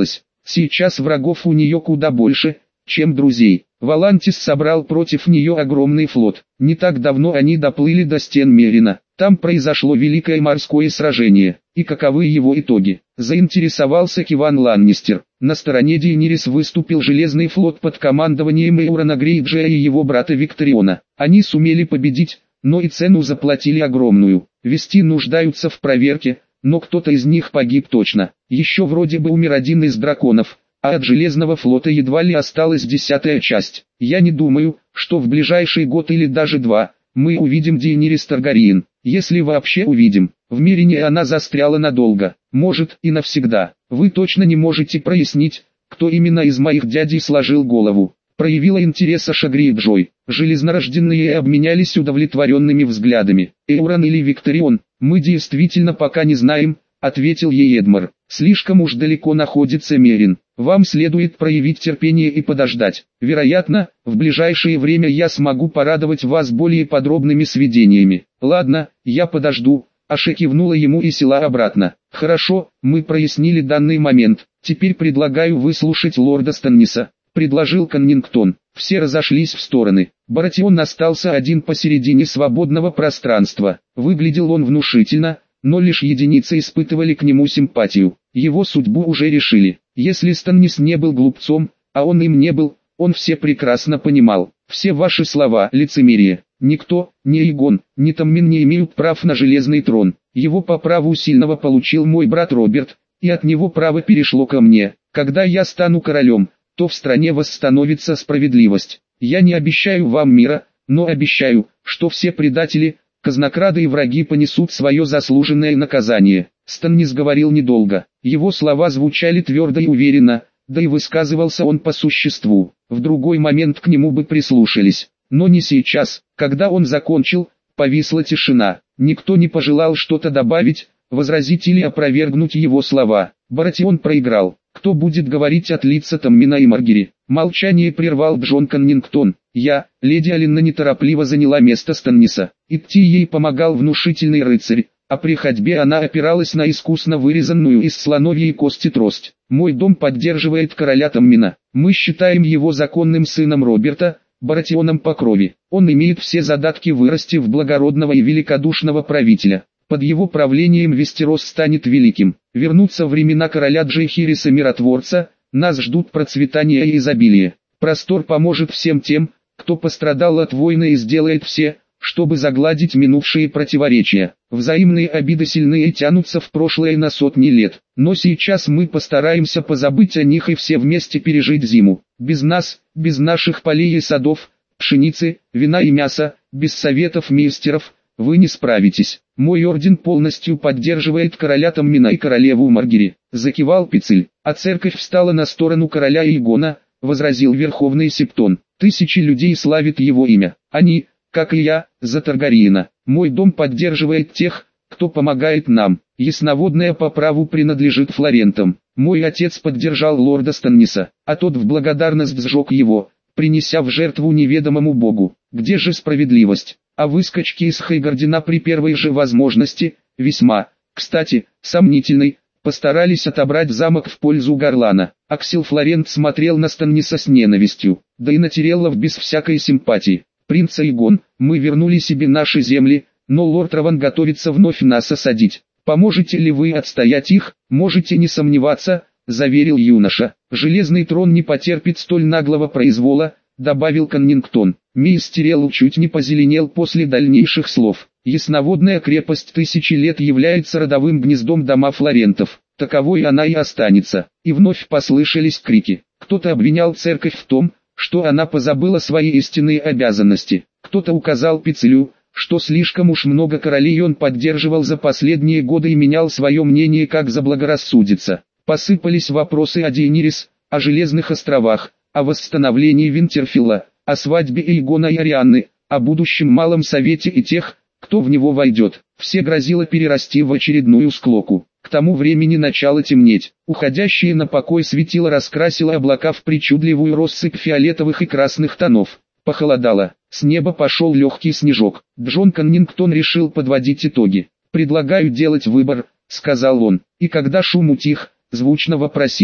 A: Сейчас врагов у нее куда больше, чем друзей. Волантис собрал против нее огромный флот. Не так давно они доплыли до стен Мерина. Там произошло великое морское сражение. И каковы его итоги? Заинтересовался Киван Ланнистер. На стороне Дейенерис выступил Железный флот под командованием Эурона Грейджея и его брата Викториона. Они сумели победить, но и цену заплатили огромную. Вести нуждаются в проверке, но кто-то из них погиб точно. Еще вроде бы умер один из драконов, а от Железного флота едва ли осталась 10-я часть. Я не думаю, что в ближайший год или даже 2, мы увидим Дейенерис Таргариен. Если вообще увидим. В Мерине она застряла надолго, может и навсегда. Вы точно не можете прояснить, кто именно из моих дядей сложил голову. Проявила интерес Аша Грейджой. Железнорожденные обменялись удовлетворенными взглядами. Эурон или Викторион, мы действительно пока не знаем, ответил ей Эдмар. Слишком уж далеко находится Мерин. Вам следует проявить терпение и подождать. Вероятно, в ближайшее время я смогу порадовать вас более подробными сведениями. Ладно, я подожду. Аша кивнула ему и села обратно. Хорошо, мы прояснили данный момент. Теперь предлагаю выслушать лорда Станниса, предложил Коннингтон. Все разошлись в стороны. Баратион остался один посередине свободного пространства. Выглядел он внушительно, но лишь единицы испытывали к нему симпатию. Его судьбу уже решили. Если Станнис не был глупцом, а он им не был, он все прекрасно понимал. Все ваши слова – лицемерие. Никто, ни Эйгон, ни Таммин не имеют прав на Железный трон. Его по праву сильного получил мой брат Роберт, и от него право перешло ко мне. Когда я стану королем, то в стране восстановится справедливость. Я не обещаю вам мира, но обещаю, что все предатели, казнокрады и враги понесут свое заслуженное наказание. Станнис говорил недолго. Его слова звучали твердо и уверенно, да и высказывался он по существу. В другой момент к нему бы прислушались. Но не сейчас. Когда он закончил, повисла тишина. Никто не пожелал что-то добавить, возразить или опровергнуть его слова. Баратион проиграл. Кто будет говорить от лица Таммина и Маргери? Молчание прервал Джон Коннингтон. Я, леди Алинна неторопливо заняла место Станниса. Идти ей помогал внушительный рыцарь, а при ходьбе она опиралась на искусно вырезанную из слоновьей кости трость. Мой дом поддерживает короля Таммина. Мы считаем его законным сыном Роберта, Баратионом по крови. Он имеет все задатки вырасти в благородного и великодушного правителя. Под его правлением Вестерос станет великим. Вернутся времена короля Джейхириса Миротворца, нас ждут процветание и изобилие. Простор поможет всем тем, кто пострадал от войны и сделает все, чтобы загладить минувшие противоречия. Взаимные обиды сильные тянутся в прошлое на сотни лет. Но сейчас мы постараемся позабыть о них и все вместе пережить зиму. Без нас, без наших полей и садов, пшеницы, вина и мяса, без советов мистеров, вы не справитесь. Мой орден полностью поддерживает короля Таммина и королеву Маргери. Закивал Пицель, а церковь встала на сторону короля Эйгона, возразил Верховный Септон. Тысячи людей славят его имя. Они, как и я, за Таргариена. Мой дом поддерживает тех, кто помогает нам. Ясноводная по праву принадлежит Флорентам. Мой отец поддержал лорда Станниса, а тот в благодарность сжег его, принеся в жертву неведомому богу. Где же справедливость? А выскочки из Хейгардена при первой же возможности, весьма, кстати, сомнительной, постарались отобрать замок в пользу Гарлана. Аксел Флорент смотрел на Станниса с ненавистью, да и на Тиреллов без всякой симпатии. «Принц Эйгон, мы вернули себе наши земли, но лорд Раван готовится вновь нас осадить. Поможете ли вы отстоять их? Можете не сомневаться», — заверил юноша. «Железный трон не потерпит столь наглого произвола», — добавил Коннингтон. Мейс Тирелл чуть не позеленел после дальнейших слов. Ясноводная крепость тысячи лет является родовым гнездом дома Флорентов. Таковой она и останется. И вновь послышались крики. Кто-то обвинял церковь в том, что она позабыла свои истинные обязанности. Кто-то указал Пицелю, что слишком уж много королей он поддерживал за последние годы и менял свое мнение как заблагорассудится. Посыпались вопросы о Дейенерис, о Железных островах, о восстановлении Винтерфилла, о свадьбе Эйгона и Арианны, о будущем Малом Совете и тех, кто в него войдет. Все грозило перерасти в очередную склоку. К тому времени начало темнеть. Уходящее на покой светило раскрасило облака в причудливую россыпь фиолетовых и красных тонов. Похолодало. С неба пошел легкий снежок. Джон Коннингтон решил подводить итоги. «Предлагаю делать выбор», — сказал он. И когда шум утих, звучно вопросил: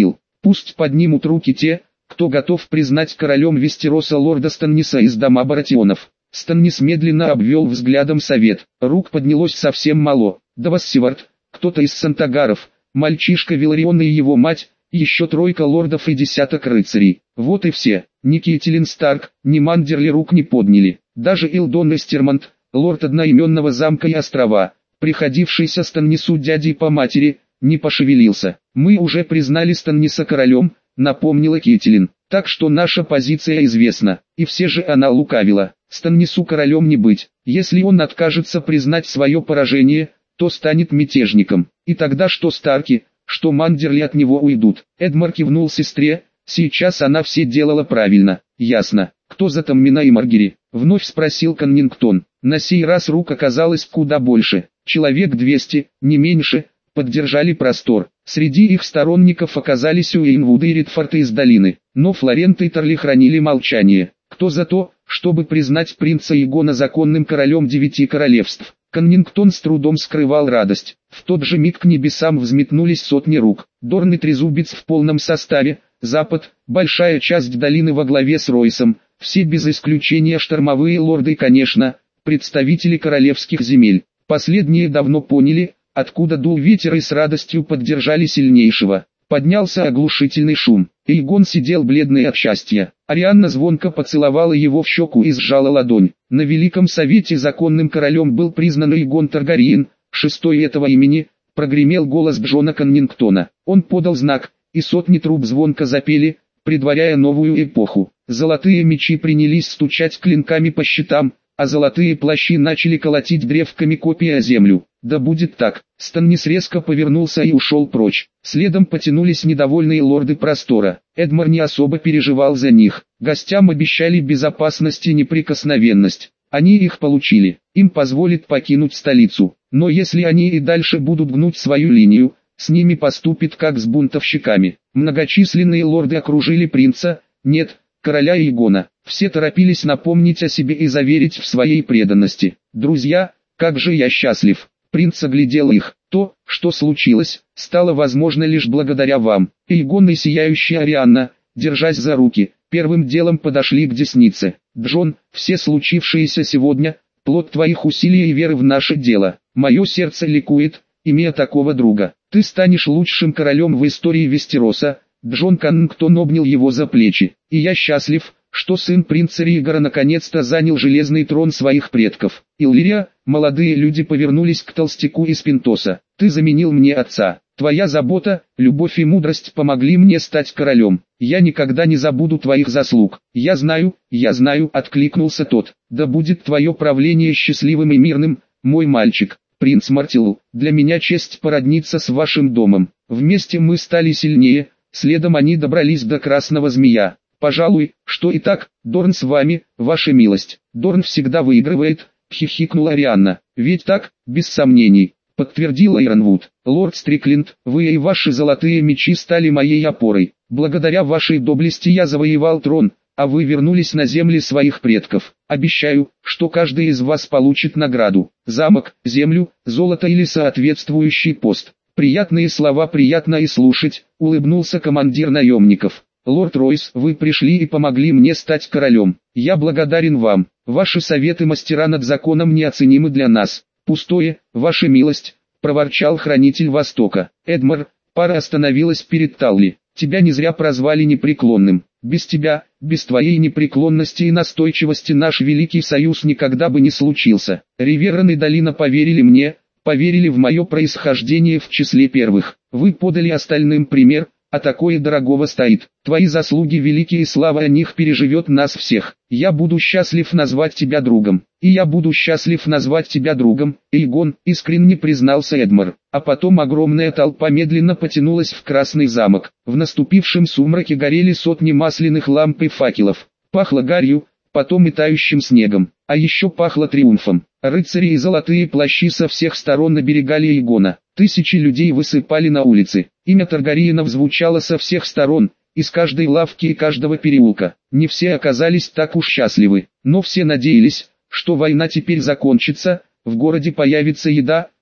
A: Пусть поднимут руки те, кто готов признать королем Вестероса лорда Станниса из дома Баратионов. Станнис медленно обвел взглядом совет. Рук поднялось совсем мало. Давас Севард, кто-то из Сантагаров, мальчишка Виларион и его мать, еще тройка лордов и десяток рыцарей. Вот и все. Ни Кейтилин Старк, ни Мандерли рук не подняли. Даже Элдон Эстермонт, лорд одноименного замка и острова, приходившийся Станнису дядей по матери, не пошевелился. «Мы уже признали Станниса королем», — напомнила Кейтилин. «Так что наша позиция известна, и все же она лукавила. Станнису королем не быть. Если он откажется признать свое поражение, то станет мятежником. И тогда что Старки, что Мандерли от него уйдут». Эдмар кивнул сестре. Сейчас она все делала правильно. «Ясно. Кто за Таммина и Маргери?» — вновь спросил Коннингтон. На сей раз рук оказалось куда больше. Человек 200, не меньше, поддержали простор. Среди их сторонников оказались Уэйнвуд и Ридфорд из долины. Но Флорент и Торли хранили молчание. Кто за то, чтобы признать принца Эгона законным королем 9 королевств? Коннингтон с трудом скрывал радость. В тот же миг к небесам взметнулись сотни рук. Дорн и Трезубец в полном составе, Запад, большая часть долины во главе с Ройсом, все без исключения штормовые лорды и, конечно, представители королевских земель. Последние давно поняли, откуда дул ветер, и с радостью поддержали сильнейшего. Поднялся оглушительный шум. Эйгон сидел бледный от счастья. Арианна звонко поцеловала его в щеку и сжала ладонь. На Великом Совете законным королем был признан Эйгон Таргариен, шестой этого имени, прогремел голос Джона Коннингтона. Он подал знак, и сотни труб звонко запели, предваряя новую эпоху. Золотые мечи принялись стучать клинками по щитам, а золотые плащи начали колотить древками копий о землю. Да будет так. Станнис резко повернулся и ушел прочь. Следом потянулись недовольные лорды простора. Эдмар не особо переживал за них. Гостям обещали безопасность и неприкосновенность. Они их получили. Им позволят покинуть столицу. Но если они и дальше будут гнуть свою линию, с ними поступит как с бунтовщиками. Многочисленные лорды окружили принца, нет, короля Эйгона. Все торопились напомнить о себе и заверить в своей преданности. «Друзья, как же я счастлив!» Принц оглядел их. «То, что случилось, стало возможно лишь благодаря вам». Эйгон и сияющая Арианна, держась за руки, первым делом подошли к деснице. «Джон, все случившееся сегодня – плод твоих усилий и веры в наше дело. Мое сердце ликует, имея такого друга. Ты станешь лучшим королем в истории Вестероса». Джон Коннингтон обнял его за плечи. «И я счастлив, что сын принца Ригора наконец-то занял железный трон своих предков». Иллирия, молодые люди повернулись к толстяку из Пинтоса. «Ты заменил мне отца. Твоя забота, любовь и мудрость помогли мне стать королем. Я никогда не забуду твоих заслуг». Я знаю», — откликнулся тот. «Да будет твое правление счастливым и мирным, мой мальчик. Принц Мартилл, для меня честь породниться с вашим домом. Вместе мы стали сильнее». Следом они добрались до Красного Змея. «Пожалуй, что и так, Дорн с вами, ваша милость». «Дорн всегда выигрывает», — хихикнула Арианна. «Ведь так, без сомнений», — подтвердил Эйронвуд. «Лорд Стрикленд, вы и ваши золотые мечи стали моей опорой. Благодаря вашей доблести я завоевал трон, а вы вернулись на земли своих предков. Обещаю, что каждый из вас получит награду. Замок, землю, золото или соответствующий пост». «Приятные слова, приятно и слушать», — улыбнулся командир наемников. «Лорд Ройс, вы пришли и помогли мне стать королем. Я благодарен вам. Ваши советы мастера над законом неоценимы для нас». «Пустое, ваша милость», — проворчал хранитель Востока. «Эдмар, пара остановилась перед Талли. Тебя не зря прозвали непреклонным. Без тебя, без твоей непреклонности и настойчивости наш Великий Союз никогда бы не случился. Риверрон и Долина поверили мне, поверили в мое происхождение в числе первых. Вы подали остальным пример, а такое дорогого стоит. Твои заслуги великие, и слава о них переживет нас всех. Я буду счастлив назвать тебя другом». «И я буду счастлив назвать тебя другом, Эйгон», — искренне признался Эдмар. А потом огромная толпа медленно потянулась в Красный замок. В наступившем сумраке горели сотни масляных ламп и факелов. Пахло гарью, потом и тающим снегом. А еще пахло триумфом. Рыцари и золотые плащи со всех сторон оберегали Эйгона. Тысячи людей высыпали на улицы. Имя Таргариенов звучало со всех сторон, из каждой лавки и каждого переулка. Не все оказались так уж счастливы, но все надеялись, что война теперь закончится, в городе появится еда,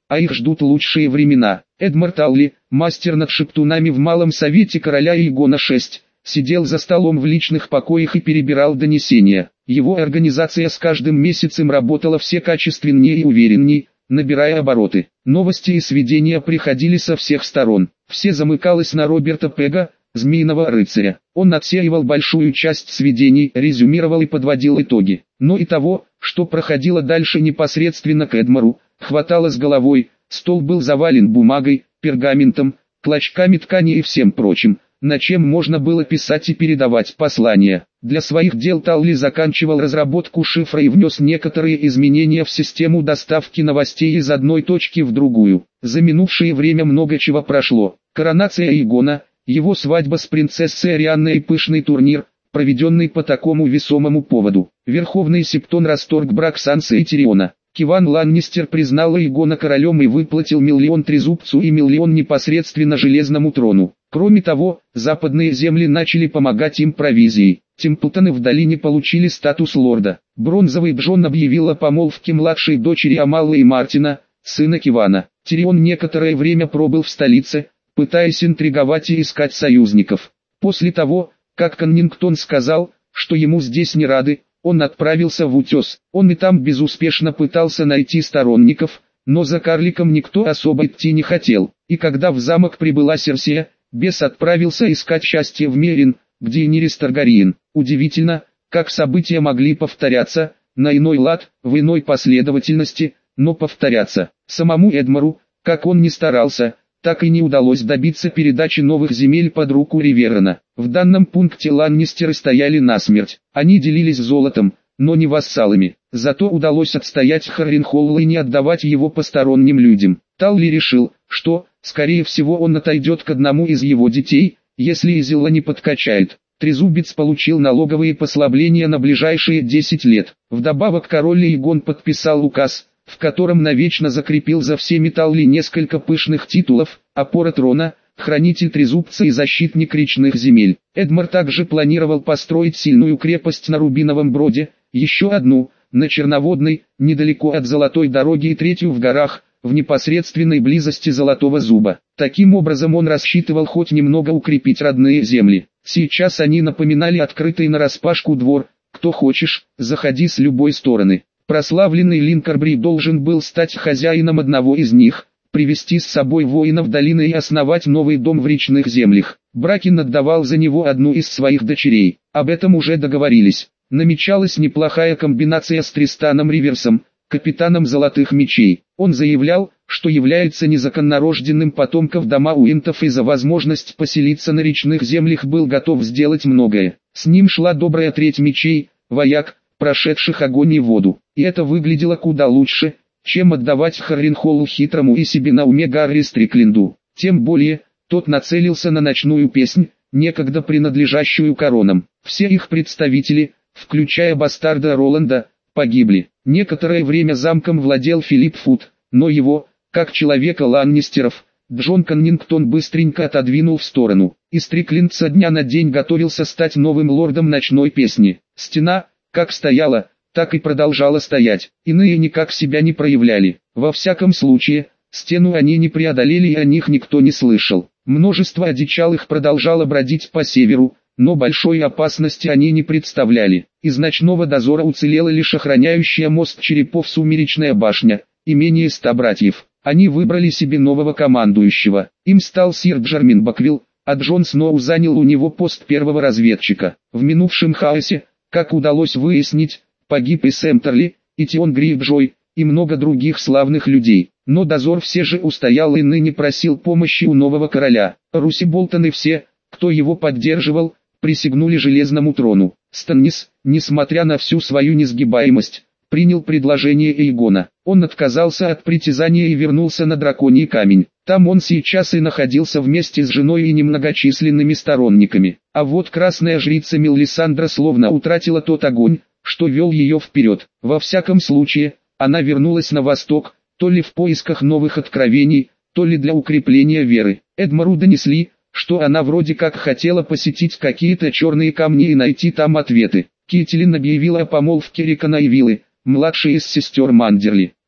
A: а их ждут лучшие времена. Эдмар Талли, мастер над шептунами в Малом Совете Короля Иегона VI, сидел за столом в личных покоях и перебирал донесения. Его организация с каждым месяцем работала все качественнее и увереннее, набирая обороты. Новости и сведения приходили со всех сторон. Все замыкалось на Роберта Пега, Змеиного рыцаря. Он отсеивал большую часть сведений, резюмировал и подводил итоги. Но и того, что проходило дальше непосредственно к Эдмару, хватало с головой. Стол был завален бумагой, пергаментом, клочками ткани и всем прочим, на чем можно было писать и передавать послания. Для своих дел Талли заканчивал разработку шифра и внес некоторые изменения в систему доставки новостей из одной точки в другую. За минувшее время много чего прошло. Коронация Иегона, его свадьба с принцессой Арианной и пышный турнир, проведенный по такому весомому поводу. Верховный Септон расторг брак Сансы и Тириона. Киван Ланнистер признал Иегона королем и выплатил 1 миллион Трезубцу и 1 миллион непосредственно Железному трону. Кроме того, западные земли начали помогать им провизией. Темплтоны в долине получили статус лорда. Бронзовый Джон объявил о помолвке младшей дочери Амаллы и Мартина, сына Кивана. Тирион некоторое время пробыл в столице, пытаясь интриговать и искать союзников. После того, как Коннингтон сказал, что ему здесь не рады, он отправился в Утес. Он и там безуспешно пытался найти сторонников, но за карликом никто особо идти не хотел. И когда в замок прибыла Серсея, бес отправился искать счастье в Мерин, где Энирис Таргариен. Удивительно, как события могли повторяться, на иной лад, в иной последовательности, но повторяться. Самому Эдмару, как он ни старался, так и не удалось добиться передачи новых земель под руку Риверона. В данном пункте ланнистеры стояли насмерть. Они делились золотом, но не вассалами. Зато удалось отстоять Харренхолл и не отдавать его посторонним людям. Талли решил, что, скорее всего, он отойдет к одному из его детей, если Изилла не подкачает. Трезубец получил налоговые послабления на ближайшие 10 лет. Вдобавок король Иегон подписал указ, в котором навечно закрепил за всеми Талли несколько пышных титулов: опора трона, хранитель Трезубца и защитник речных земель. Эдмар также планировал построить сильную крепость на Рубиновом Броде, еще одну, на Черноводной, недалеко от Золотой дороги и третью в горах, в непосредственной близости Золотого Зуба. Таким образом он рассчитывал хоть немного укрепить родные земли. Сейчас они напоминали открытый нараспашку двор: кто хочешь, заходи с любой стороны. Прославленный Линкорбри должен был стать хозяином одного из них, привести с собой воинов долины и основать новый дом в речных землях. Бракин отдавал за него одну из своих дочерей. Об этом уже договорились. Намечалась неплохая комбинация с Тристаном Риверсом, капитаном Золотых Мечей. Он заявлял, что является незаконнорожденным потомком дома Уинтов и за возможность поселиться на речных землях был готов сделать многое. С ним шла добрая треть мечей, вояк, прошедших огонь и воду. И это выглядело куда лучше, чем отдавать Харренхоллу хитрому и себе на уме Гарри Стрикленду. Тем более, тот нацелился на ночную песнь, некогда принадлежащую коронам. Все их представители, включая бастарда Роланда, погибли. Некоторое время замком владел Филипп Фуд, но его, как человека Ланнистеров, Джон Коннингтон быстренько отодвинул в сторону. И Стрикленд со дня на день готовился стать новым лордом ночной песни. Стена, как стояла, так и продолжала стоять. Иные никак себя не проявляли. Во всяком случае, стену они не преодолели и о них никто не слышал. Множество одичалых продолжало бродить по северу, но большой опасности они не представляли. Из ночного дозора уцелела лишь охраняющая мост черепов Сумеречная башня, и менее 100 братьев. Они выбрали себе нового командующего. Им стал сир Джермин Баквилл, а Джон Сноу занял у него пост первого разведчика. В минувшем хаосе, как удалось выяснить, погиб и Сэмтерли, и Тион Грейджой, и много других славных людей. Но дозор все же устоял и ныне просил помощи у нового короля. Руси Болтон и все, кто его поддерживал, присягнули Железному трону. Станнис, несмотря на всю свою несгибаемость, принял предложение Эйгона. Он отказался от притязания и вернулся на Драконий камень. Там он сейчас и находился вместе с женой и немногочисленными сторонниками. А вот красная жрица Мелисандра словно утратила тот огонь, что вел ее вперед. Во всяком случае, она вернулась на восток, то ли в поисках новых откровений, то ли для укрепления веры. Эдмару донесли, что она вроде как хотела посетить какие-то черные камни и найти там ответы. Кителин объявила о помолвке Рикона и Виллы, младшей из сестер Мандерли.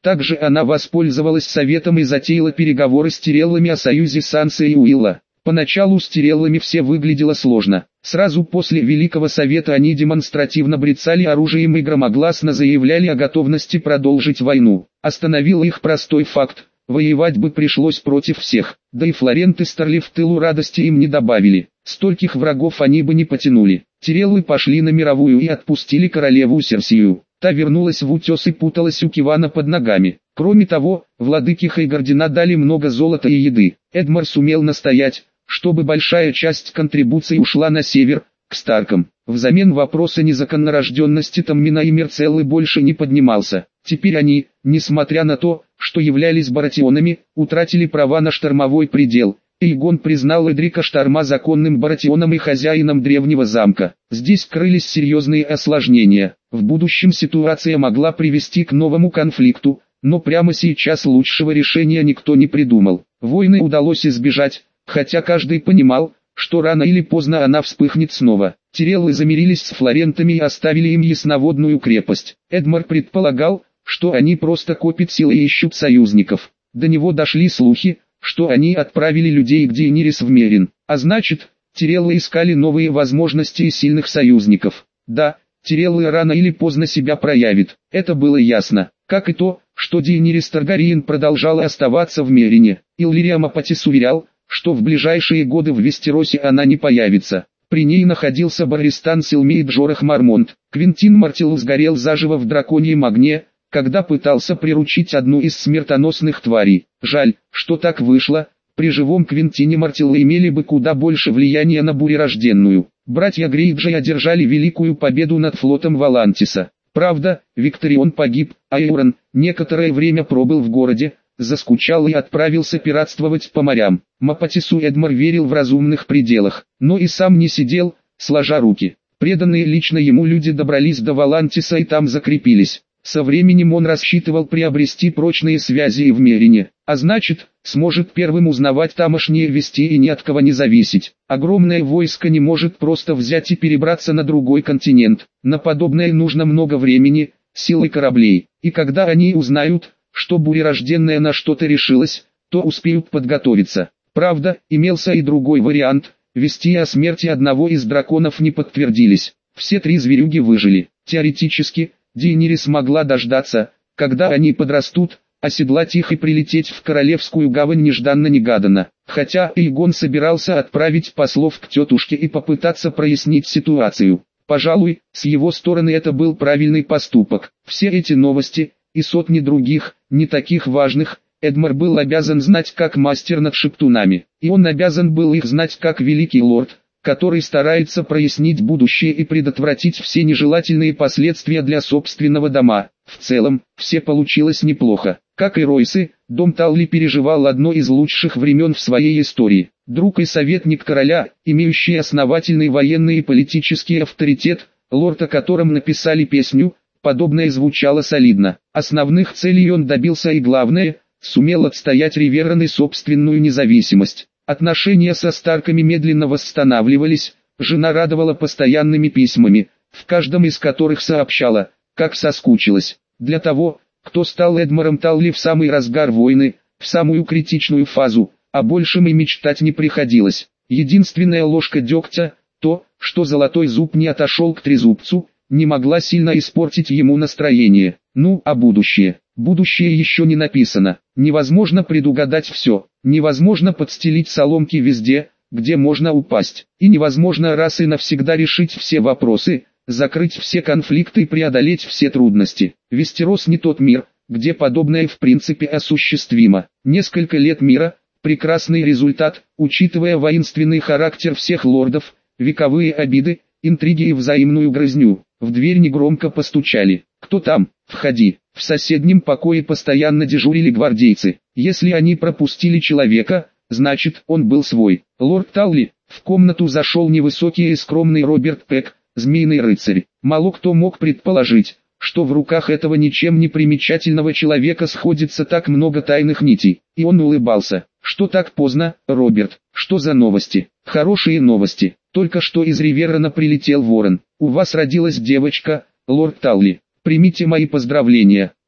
A: Также она воспользовалась советом и затеяла переговоры с Тиреллами о союзе Сансы и Уилла. Поначалу с Тиреллами все выглядело сложно. Сразу после Великого Совета они демонстративно брецали оружием и громогласно заявляли о готовности продолжить войну. Остановил их простой факт: воевать бы пришлось против всех, да и Флорент и Старли в тылу радости им не добавили. Стольких врагов они бы не потянули. Тиреллы пошли на мировую и отпустили королеву Серсию. Та вернулась в утес и путалась у Кивана под ногами. Кроме того, владыке Хайгардина дали много золота и еды. Эдмар сумел настоять, чтобы большая часть контрибуций ушла на север, к Старкам. Взамен вопрос о незаконнорожденности Таммина и Мерцеллы больше не поднимался. Теперь они, несмотря на то, что являлись баратионами, утратили права на штормовой предел. Эйгон признал Эдрика Шторма законным баратионом и хозяином древнего замка. Здесь крылись серьезные осложнения. В будущем ситуация могла привести к новому конфликту, но прямо сейчас лучшего решения никто не придумал. Войны удалось избежать, хотя каждый понимал, что рано или поздно она вспыхнет снова. Тиреллы замирились с флорентами и оставили им ясноводную крепость. Эдмар предполагал, что они просто копят силы и ищут союзников. До него дошли слухи, что они отправили людей к Дейенирис в Мерин, а значит, Тиреллы искали новые возможности и сильных союзников. Да, Тиреллы рано или поздно себя проявит, это было ясно, как и то, что Дейенирис Таргариен продолжала оставаться в Мерине. Иллириам Апатис уверял, что в ближайшие годы в Вестеросе она не появится. При ней находился Барристан Силми и Джорах Мармонт. Квинтин Мартилл сгорел заживо в драконьем огне, когда пытался приручить одну из смертоносных тварей. Жаль, что так вышло. При живом Квинтине Мартилла имели бы куда больше влияния на бурерожденную. Братья Грейджей одержали великую победу над флотом Валантиса. Правда, Викторион погиб, а Эйрон некоторое время пробыл в городе, заскучал и отправился пиратствовать по морям. Мапатису Эдмар верил в разумных пределах, но и сам не сидел, сложа руки. Преданные лично ему люди добрались до Валантиса и там закрепились. Со временем он рассчитывал приобрести прочные связи и в Мерине, а значит, сможет первым узнавать тамошние вести и ни от кого не зависеть. Огромное войско не может просто взять и перебраться на другой континент. На подобное нужно много времени, сил и кораблей. И когда они узнают, что бурерожденная на что-то решилась, то успеют подготовиться. Правда, имелся и другой вариант. Вести о смерти одного из драконов не подтвердились. Все три зверюги выжили. Теоретически, Дейенирис могла дождаться, когда они подрастут, оседлать их и прилететь в Королевскую гавань нежданно-негаданно. Хотя Эйгон собирался отправить послов к тетушке и попытаться прояснить ситуацию. Пожалуй, с его стороны это был правильный поступок. Все эти новости, и сотни других, не таких важных, Эдмар был обязан знать как мастер над шептунами. И он обязан был их знать как великий лорд, который старается прояснить будущее и предотвратить все нежелательные последствия для собственного дома. В целом, все получилось неплохо. Как и Ройсы, дом Талли переживал одно из лучших времен в своей истории. Друг и советник короля, имеющий основательный военный и политический авторитет, лорд, о котором написали песню, подобное звучало солидно. Основных целей он добился и главное, сумел отстоять Риверрон и собственную независимость. Отношения со Старками медленно восстанавливались, жена радовала постоянными письмами, в каждом из которых сообщала, как соскучилась. Для того, кто стал Эдмаром Талли в самый разгар войны, в самую критичную фазу, о большем и мечтать не приходилось. Единственная ложка дегтя, то, что Золотой Зуб не отошел к Трезубцу, не могла сильно испортить ему настроение. Ну, а будущее? Будущее еще не написано. Невозможно предугадать все. Невозможно подстелить соломки везде, где можно упасть. И невозможно раз и навсегда решить все вопросы, закрыть все конфликты и преодолеть все трудности. Вестерос не тот мир, где подобное в принципе осуществимо. Несколько лет мира – прекрасный результат, учитывая воинственный характер всех лордов, вековые обиды, интриги и взаимную грызню. В дверь негромко постучали. «Кто там? Входи». В соседнем покое постоянно дежурили гвардейцы. Если они пропустили человека, значит он был свой. Лорд Талли, в комнату зашел невысокий и скромный Роберт Пек, змеиный рыцарь. Мало кто мог предположить, что в руках этого ничем не примечательного человека сходится так много тайных нитей. И он улыбался. «Что так поздно, Роберт? Что за новости?» «Хорошие новости. Только что из Риверрона прилетел ворон. У вас родилась девочка, лорд Талли. Примите мои поздравления».